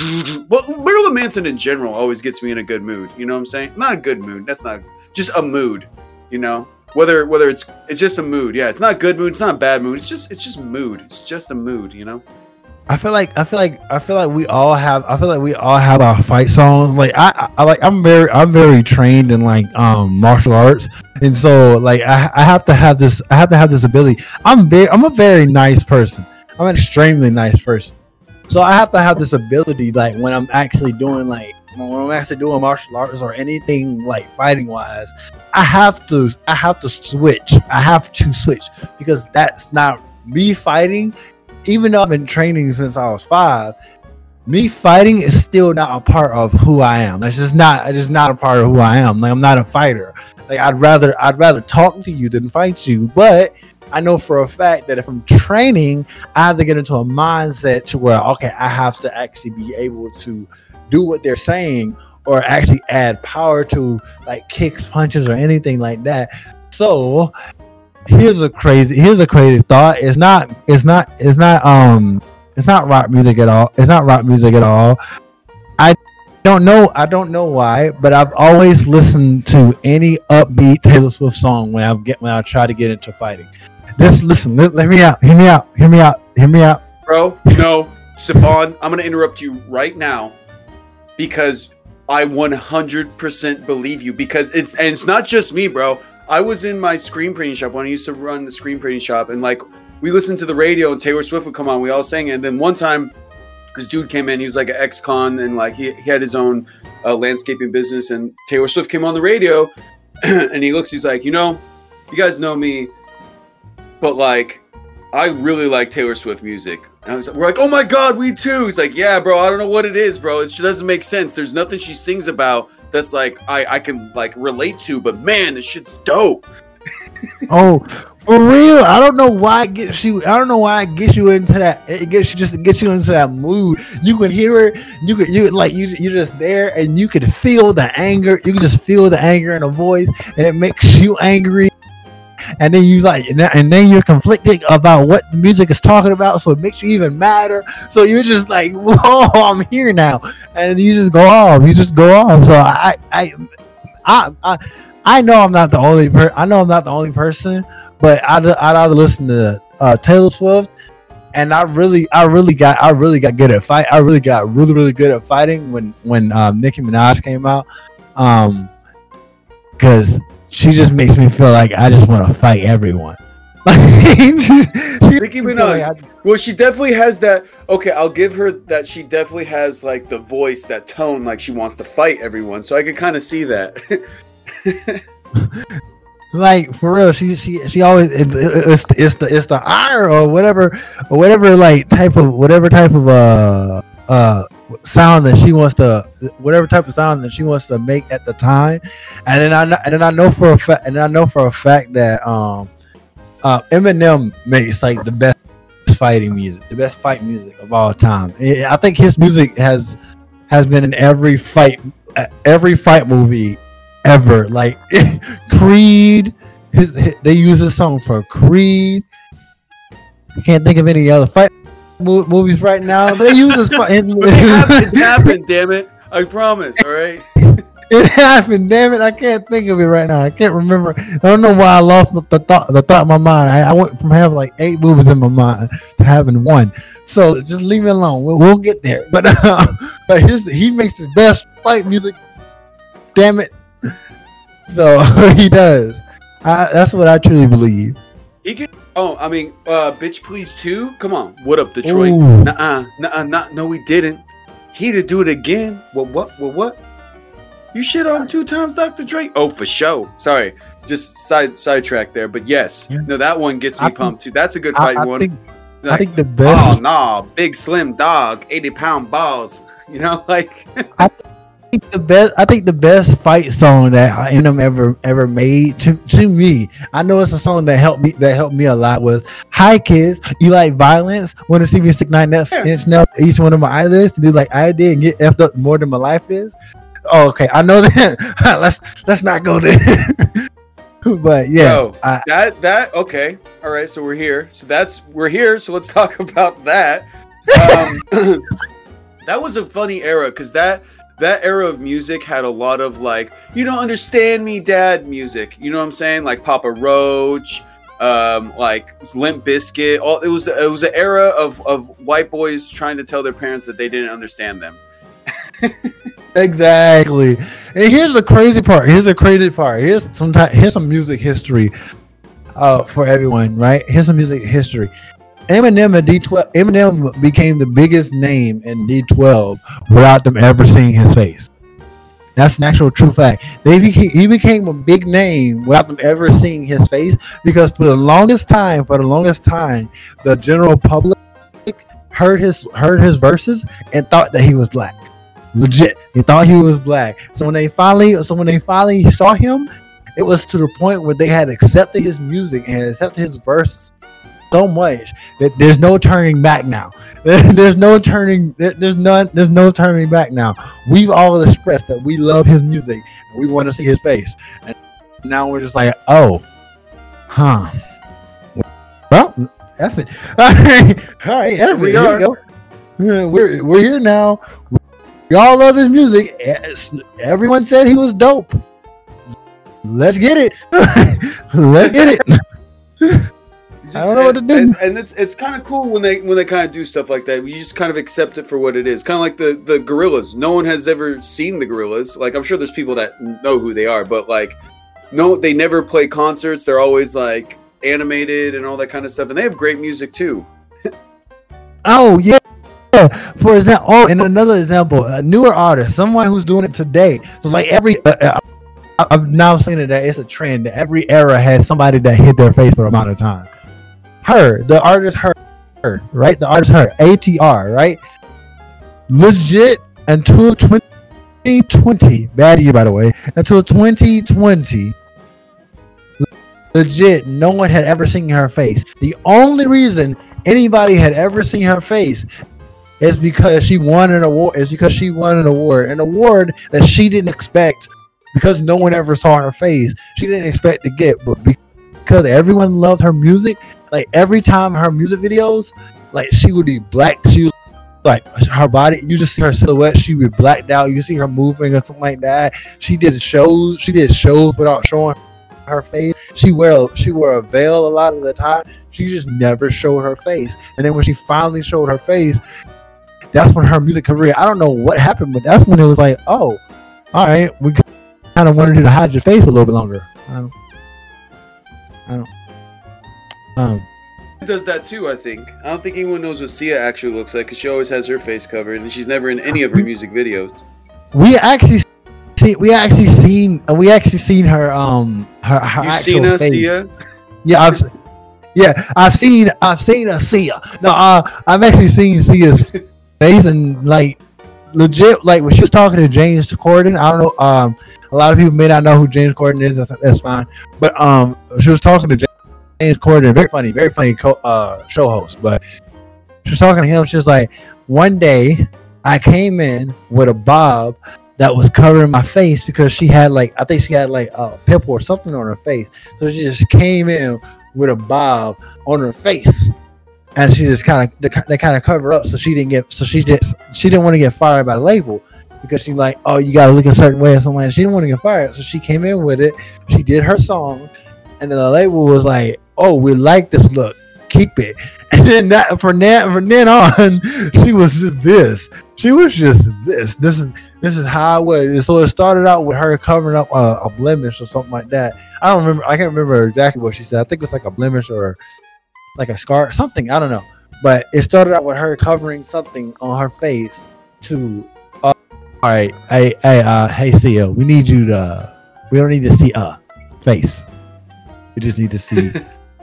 Well, Marilyn Manson in general always gets me in a good mood. You know what I'm saying? Not a good mood. That's not just a mood. You know. Whether whether it's it's just a mood, yeah. It's not good mood. It's not a bad mood. It's just it's just mood. It's just a mood, you know. I feel like I feel like I feel like we all have. I feel like we all have our fight songs. Like I, I like I'm very I'm very trained in like um martial arts, and so like I, I have to have this. I have to have this ability. I'm very I'm a very nice person. I'm an extremely nice person. So I have to have this ability. Like when I'm actually doing like. When I'm actually doing martial arts or anything like fighting wise, I have to I have to switch. I have to switch because that's not me fighting. Even though I've been training since I was five, me fighting is still not a part of who I am. That's just not it's just not a part of who I am. Like I'm not a fighter. Like I'd rather I'd rather talk to you than fight you. But I know for a fact that if I'm training, I have to get into a mindset to where okay, I have to actually be able to do what they're saying or actually add power to like kicks, punches, or anything like that. So here's a crazy here's a crazy thought. It's not it's not it's not um it's not rock music at all. It's not rock music at all. I don't know I don't know why, but I've always listened to any upbeat Taylor Swift song when I get when I try to get into fighting. Just listen, let, let me out, hear me out, hear me out, hear me out. Bro, no, Stefan, I'm gonna interrupt you right now. Because I one hundred percent believe you. Because it's and it's not just me, bro. I was in my screen printing shop when I used to run the screen printing shop, and like we listened to the radio, and Taylor Swift would come on. We all sang it. And then one time, this dude came in. He was like an ex-con, and like he, he had his own uh, landscaping business. And Taylor Swift came on the radio, and he looks. He's like, you know, you guys know me, but like I really like Taylor Swift music. And I was, we're like, oh my god, we too. He's like, yeah, bro, I don't know what it is, bro. It just doesn't make sense. There's nothing she sings about that's like I, I can like relate to, but man, this shit's dope. Oh, for real? I don't know why it gets you. I don't know why it gets you into that. It gets you just to get you into that mood. You can hear it. You can you like you you're just there, and you can feel the anger. You can just feel the anger in the voice, and it makes you angry. and then you like, and then, and then you're conflicted about what the music is talking about, so it makes you even madder. So you're just like, whoa, I'm here now, and you just go off. You just go off. So I, I, I, I, I know I'm not the only per. I know I'm not the only person, but I'd, I'd either listen to uh, Taylor Swift. And I really, I really got, I really got good at fight. I really got really, really good at fighting when when um, Nicki Minaj came out, um, because she just makes me feel like I just want to fight everyone. she, she Nicki Minaj. Like I, well, she definitely has that. Okay, I'll give her that. She definitely has like the voice, that tone, like she wants to fight everyone. So I could kind of see that. Like for real, she she she always it, it's the, it's the it's the ire or whatever or whatever like type of whatever type of uh uh sound that she wants to whatever type of sound that she wants to make at the time, and then I know, and then I know for a fact and I know for a fact that um uh Eminem makes like the best fighting music, the best fight music of all time. I think his music has has been in every fight every fight movie ever. Like Creed, his, his they use this song for Creed. I can't think of any other fight mo- movies right now. They use this. Fight. it, happened, it happened, damn it! I promise. All right. It happened, damn it! I can't think of it right now. I can't remember. I don't know why I lost the thought. The thought in my mind. I, I went from having like eight movies in my mind to having one. So just leave me alone. We'll, we'll get there. But uh, but his he makes the best fight music. Damn it! So he does. I, that's what I truly believe. He can. Oh, I mean, uh, Bitch Please two. Come on, what up, Detroit? Ooh. Nuh-uh, nuh-uh, not. No, we didn't. He'd do it again. What? What? What? What? You shit on him two times, Doctor Dre? Oh, for sure. Sorry, just side sidetrack there. But yes, yeah. No, that one gets me I pumped think, too. That's a good fight I, I one. Think, like, I think the best. Oh no, big slim dog, eighty pound balls. You know, like. I, I think the best. I think the best fight song that Eminem ever ever made to to me. I know it's a song that helped me that helped me a lot. Was "Hi Kids, You Like Violence? Want to see me stick nine inch nails each one of my eyelids to do like I did and get effed up more than my life is." Oh, okay, I know that. let's let's not go there. But yes, Yo, I, that that okay. All right, so we're here. So that's we're here. So let's talk about that. Um, that was a funny era because that. That era of music had a lot of like, you don't understand me, dad music. You know what I'm saying? Like Papa Roach, um, like Limp Bizkit. All it was. It was an era of of white boys trying to tell their parents that they didn't understand them. Exactly. And here's the crazy part. Here's the crazy part. Here's some t- here's some music history, uh, for everyone. Right? Here's some music history. Eminem and D twelve. Eminem became the biggest name in D twelve without them ever seeing his face. That's an actual true fact. They became, he became a big name without them ever seeing his face because for the longest time, for the longest time, the general public heard his heard his verses and thought that he was black. Legit, they thought he was black. So when they finally, so when they finally saw him, it was to the point where they had accepted his music and accepted his verse so much that there's no turning back now. There's no turning. There's none. There's no turning back now. We've all expressed that we love his music and we want to see his face, and now we're just like, oh, huh. Well, F it. All right, all right, F it. we Here are. we go. We're we're here now. We all love his music. Everyone said he was dope. Let's get it. Let's get it. Just, I don't know what to do. And, and it's it's kind of cool when they when they kind of do stuff like that. You just kind of accept it for what it is. Kind of like the the Gorillaz. No one has ever seen the Gorillaz. Like I'm sure there's people that know who they are, but like no, they never play concerts. They're always like animated and all that kind of stuff. And they have great music too. Oh yeah. For example, oh, and another example, a newer artist, someone who's doing it today. So like every, uh, uh, I'm now saying that it's a trend. That every era had somebody that hit their face for an amount of time. Her, the artist, her, her, right? The artist, her, A T R, right? Legit until twenty twenty, bad year by the way, until twenty twenty. Legit, no one had ever seen her face. The only reason anybody had ever seen her face is because she won an award. Is because she won an award, an award that she didn't expect, because no one ever saw her face. She didn't expect to get, but because everyone loved her music. Like every time her music videos, like she would be black. She was like her body. You just see her silhouette. She would be blacked out. You see her moving or something like that. She did shows. She did shows without showing her face. She wear she wore a veil a lot of the time. She just never showed her face. And then when she finally showed her face, that's when her music career, I don't know what happened, but that's when it was like, oh, all right, we kind of wanted you to hide your face a little bit longer. I don't, I don't, um, It does that too, I think. I don't think anyone knows what Sia actually looks like because she always has her face covered and she's never in any of her music videos. We actually see, we actually seen, we actually seen her, um, her, her you actual seen us, face. Sia? Yeah, I've, yeah, I've seen, I've seen a Sia. No, uh, I've actually seen Sia's face and like legit, like when she was talking to James Corden, I don't know, um, a lot of people may not know who James Corden is. That's, that's fine, but um, she was talking to James Corden, very funny, very funny co- uh, show host. But she was talking to him. She was like, "One day, I came in with a bob that was covering my face because she had like, I think she had like a pimple or something on her face. So she just came in with a bob on her face." And she just kind of they kind of cover up so she didn't get so she just she didn't want to get fired by the label because she like, oh, you gotta look a certain way or something like that. She didn't want to get fired, so she came in with it. She did her song, and then the label was like, oh, we like this look, keep it. And then that from then from then on, she was just this. She was just this. This is this is how it was. So it started out with her covering up a, a blemish or something like that. I don't remember. I can't remember exactly what she said. I think it was like a blemish or like a scar, something, I don't know. But it started out with her covering something on her face to, uh, all right, hey, hey, uh, hey, Sia, we need you to, we don't need to see a face. We just need to see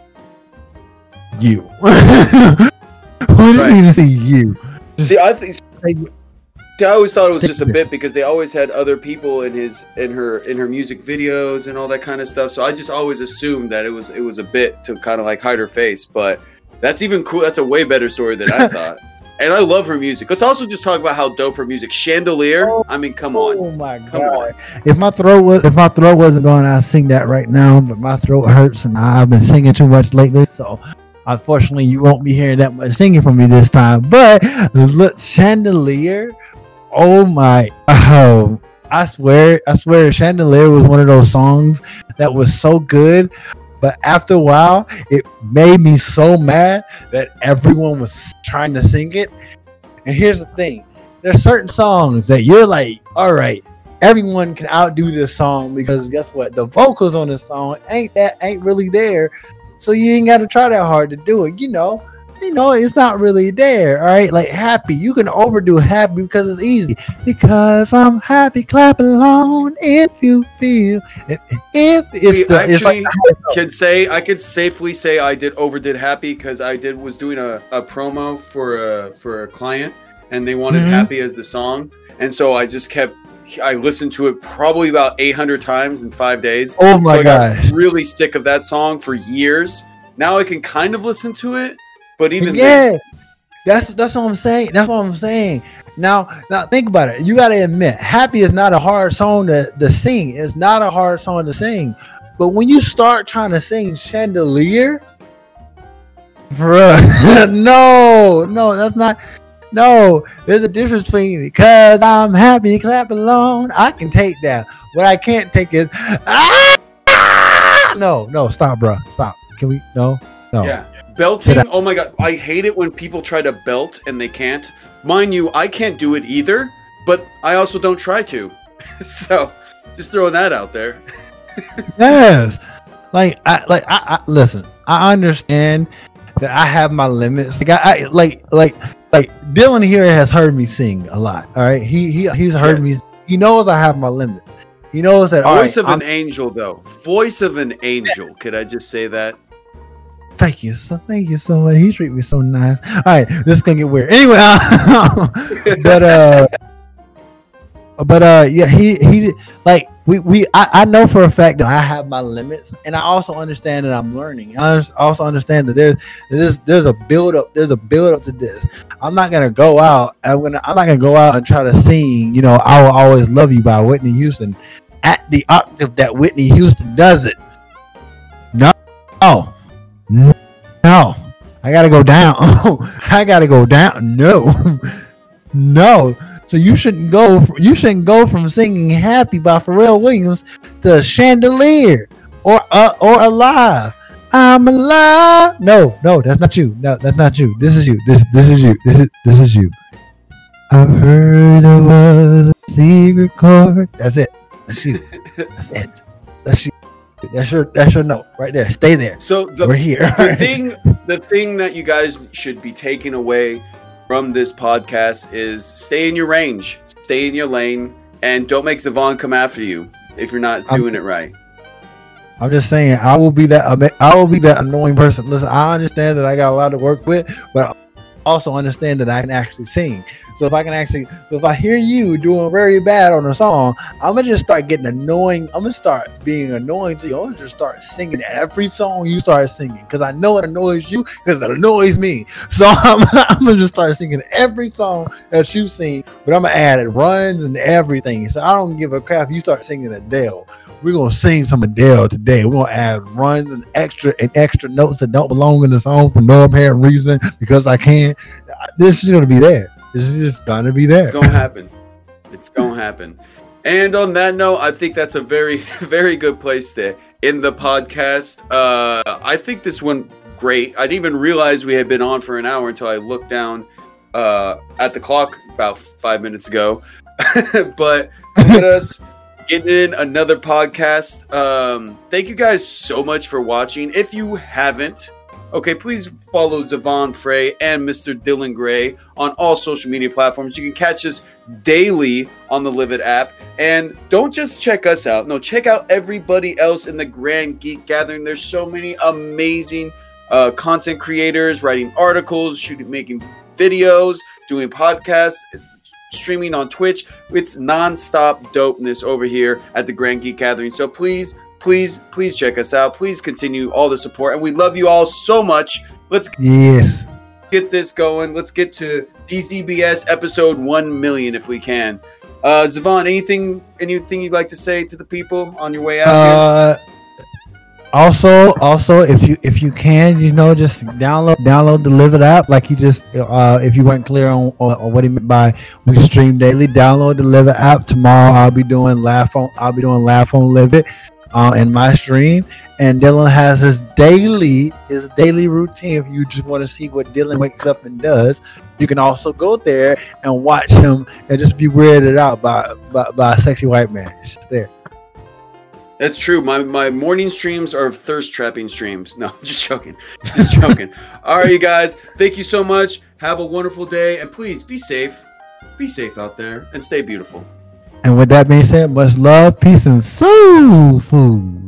you. we just Right. need to see you. Just See, I think say- See, I always thought it was just a Stick bit because they always had other people in his in her in her music videos and all that kind of stuff. So I just always assumed that it was it was a bit to kind of like hide her face. But that's even cool. That's a way better story than I thought. And I love her music. Let's also just talk about how dope her music. Chandelier. I mean, come on. Oh my Come god! on. If my throat was if my throat wasn't going, I'd sing that right now. But my throat hurts, and I've been singing too much lately. So unfortunately, you won't be hearing that much singing from me this time. But look, Chandelier. Oh my! Oh, I swear, I swear, Chandelier was one of those songs that was so good, but after a while, it made me so mad that everyone was trying to sing it. And here's the thing: there's certain songs that you're like, all right, everyone can outdo this song because guess what? The vocals on this song ain't that ain't really there, so you ain't got to try that hard to do it. You know. You know, it's not really there, all right? Like happy, you can overdo happy because it's easy. Because I'm happy, clap along if you feel. If, if it's We the, it's actually like, can say I could safely say I did overdid Happy because I did was doing a, a promo for a for a client and they wanted Mhm. Happy as the song, and so I just kept I listened to it probably about eight hundred times in five days. oh my so I gosh. got really sick of that song for years. Now I can kind of listen to it, but even Yeah, then, that's that's what I'm saying. That's what I'm saying. Now, now think about it. You got to admit, Happy is not a hard song to, to sing. It's not a hard song to sing. But when you start trying to sing Chandelier, bruh, no, no, that's not. No, there's a difference between because I'm happy, clap along. I can take that. What I can't take is ah! No, no, stop, bro, stop. Can we? No, no. yeah, belting. Oh my god, I hate it when people try to belt and they can't. Mind you, I can't do it either, but I also don't try to. So, just throwing that out there. Yes, like I like I, I listen. I understand that I have my limits. Like I, I like like like Dylan here has heard me sing a lot. All right, he he he's heard Yeah. me. He knows I have my limits. He knows that. all Voice right, of an I'm- angel, though. Voice of an angel. Could I just say that? Thank you so thank you so much. He treat me so nice. All right, this is gonna get weird. Anyway, but uh, but uh, yeah, he he like we we I, I know for a fact that I have my limits, and I also understand that I'm learning. I under- also understand that there's there's there's a build up. There's a build up to this. I'm not gonna go out. I'm gonna I'm not gonna go out and try to sing. You know, I Will Always Love You by Whitney Houston at the octave that Whitney Houston does it. No, Oh, no. I gotta go down. I gotta go down. No. No. So you shouldn't go. You shouldn't go from singing "Happy" by Pharrell Williams to "Chandelier" or uh, or "Alive." I'm alive. No, no, that's not you. No, that's not you. This is you. This this is you. This is this is you. I've heard there was a secret chord. That's it. That's you. That's it. That's you. That's your that's your note right there. Stay there. So the, we're here. The thing, the thing that you guys should be taking away from this podcast is stay in your range, stay in your lane, and don't make Zavon come after you if you're not doing I'm, it right. I'm just saying, I will be that I will be that annoying person. Listen, I understand that I got a lot to work with, but also understand that I can actually sing. So if I can actually, so if I hear you doing very bad on a song, I'm gonna just start getting annoying. I'm gonna start being annoying to you. I'm gonna just start singing every song you start singing because I know it annoys you because it annoys me. So I'm, I'm gonna just start singing every song that you sing, but I'm gonna add it runs and everything. So I don't give a crap. You start singing Adele. We're gonna sing some Adele today. We're gonna add runs and extra and extra notes that don't belong in the song for no apparent reason because I can. This is gonna be there. This is just gonna be there. It's gonna happen. It's gonna happen. And on that note, I think that's a very, very good place to end the podcast. Uh, I think this went great. I didn't even realize we had been on for an hour until I looked down uh, at the clock about five minutes ago. But let us. Getting in another podcast. Um, thank you guys so much for watching. If you haven't, okay, please follow Zavon Frey and Mister Dylan Gray on all social media platforms. You can catch us daily on the Live It app. And don't just check us out. No, check out everybody else in the Grand Geek Gathering. There's so many amazing uh, content creators writing articles, shooting, making videos, doing podcasts, streaming on Twitch. It's non-stop dopeness over here at the Grand Geek Gathering. So please, please, please check us out. Please continue all the support. And we love you all so much. Let's yes. get this going. Let's get to D Z B S episode one million if we can. Uh, Zavon, anything, anything you'd like to say to the people on your way out uh, here? Also, also, if you if you can, you know, just download download the Live It app. Like you just, uh, if you weren't clear on, on what he meant by we stream daily, download the Live It app. Tomorrow, I'll be doing laugh on. I'll be doing laugh on Live It, uh, in my stream. And Dylan has his daily his daily routine. If you just want to see what Dylan wakes up and does, you can also go there and watch him and just be weirded out by by, by a sexy white man. It's just there. That's true. My my morning streams are thirst trapping streams. No, just joking. Just joking. All right, you guys. Thank you so much. Have a wonderful day. And please be safe. Be safe out there and stay beautiful. And with that being said, much love, peace, and soul food.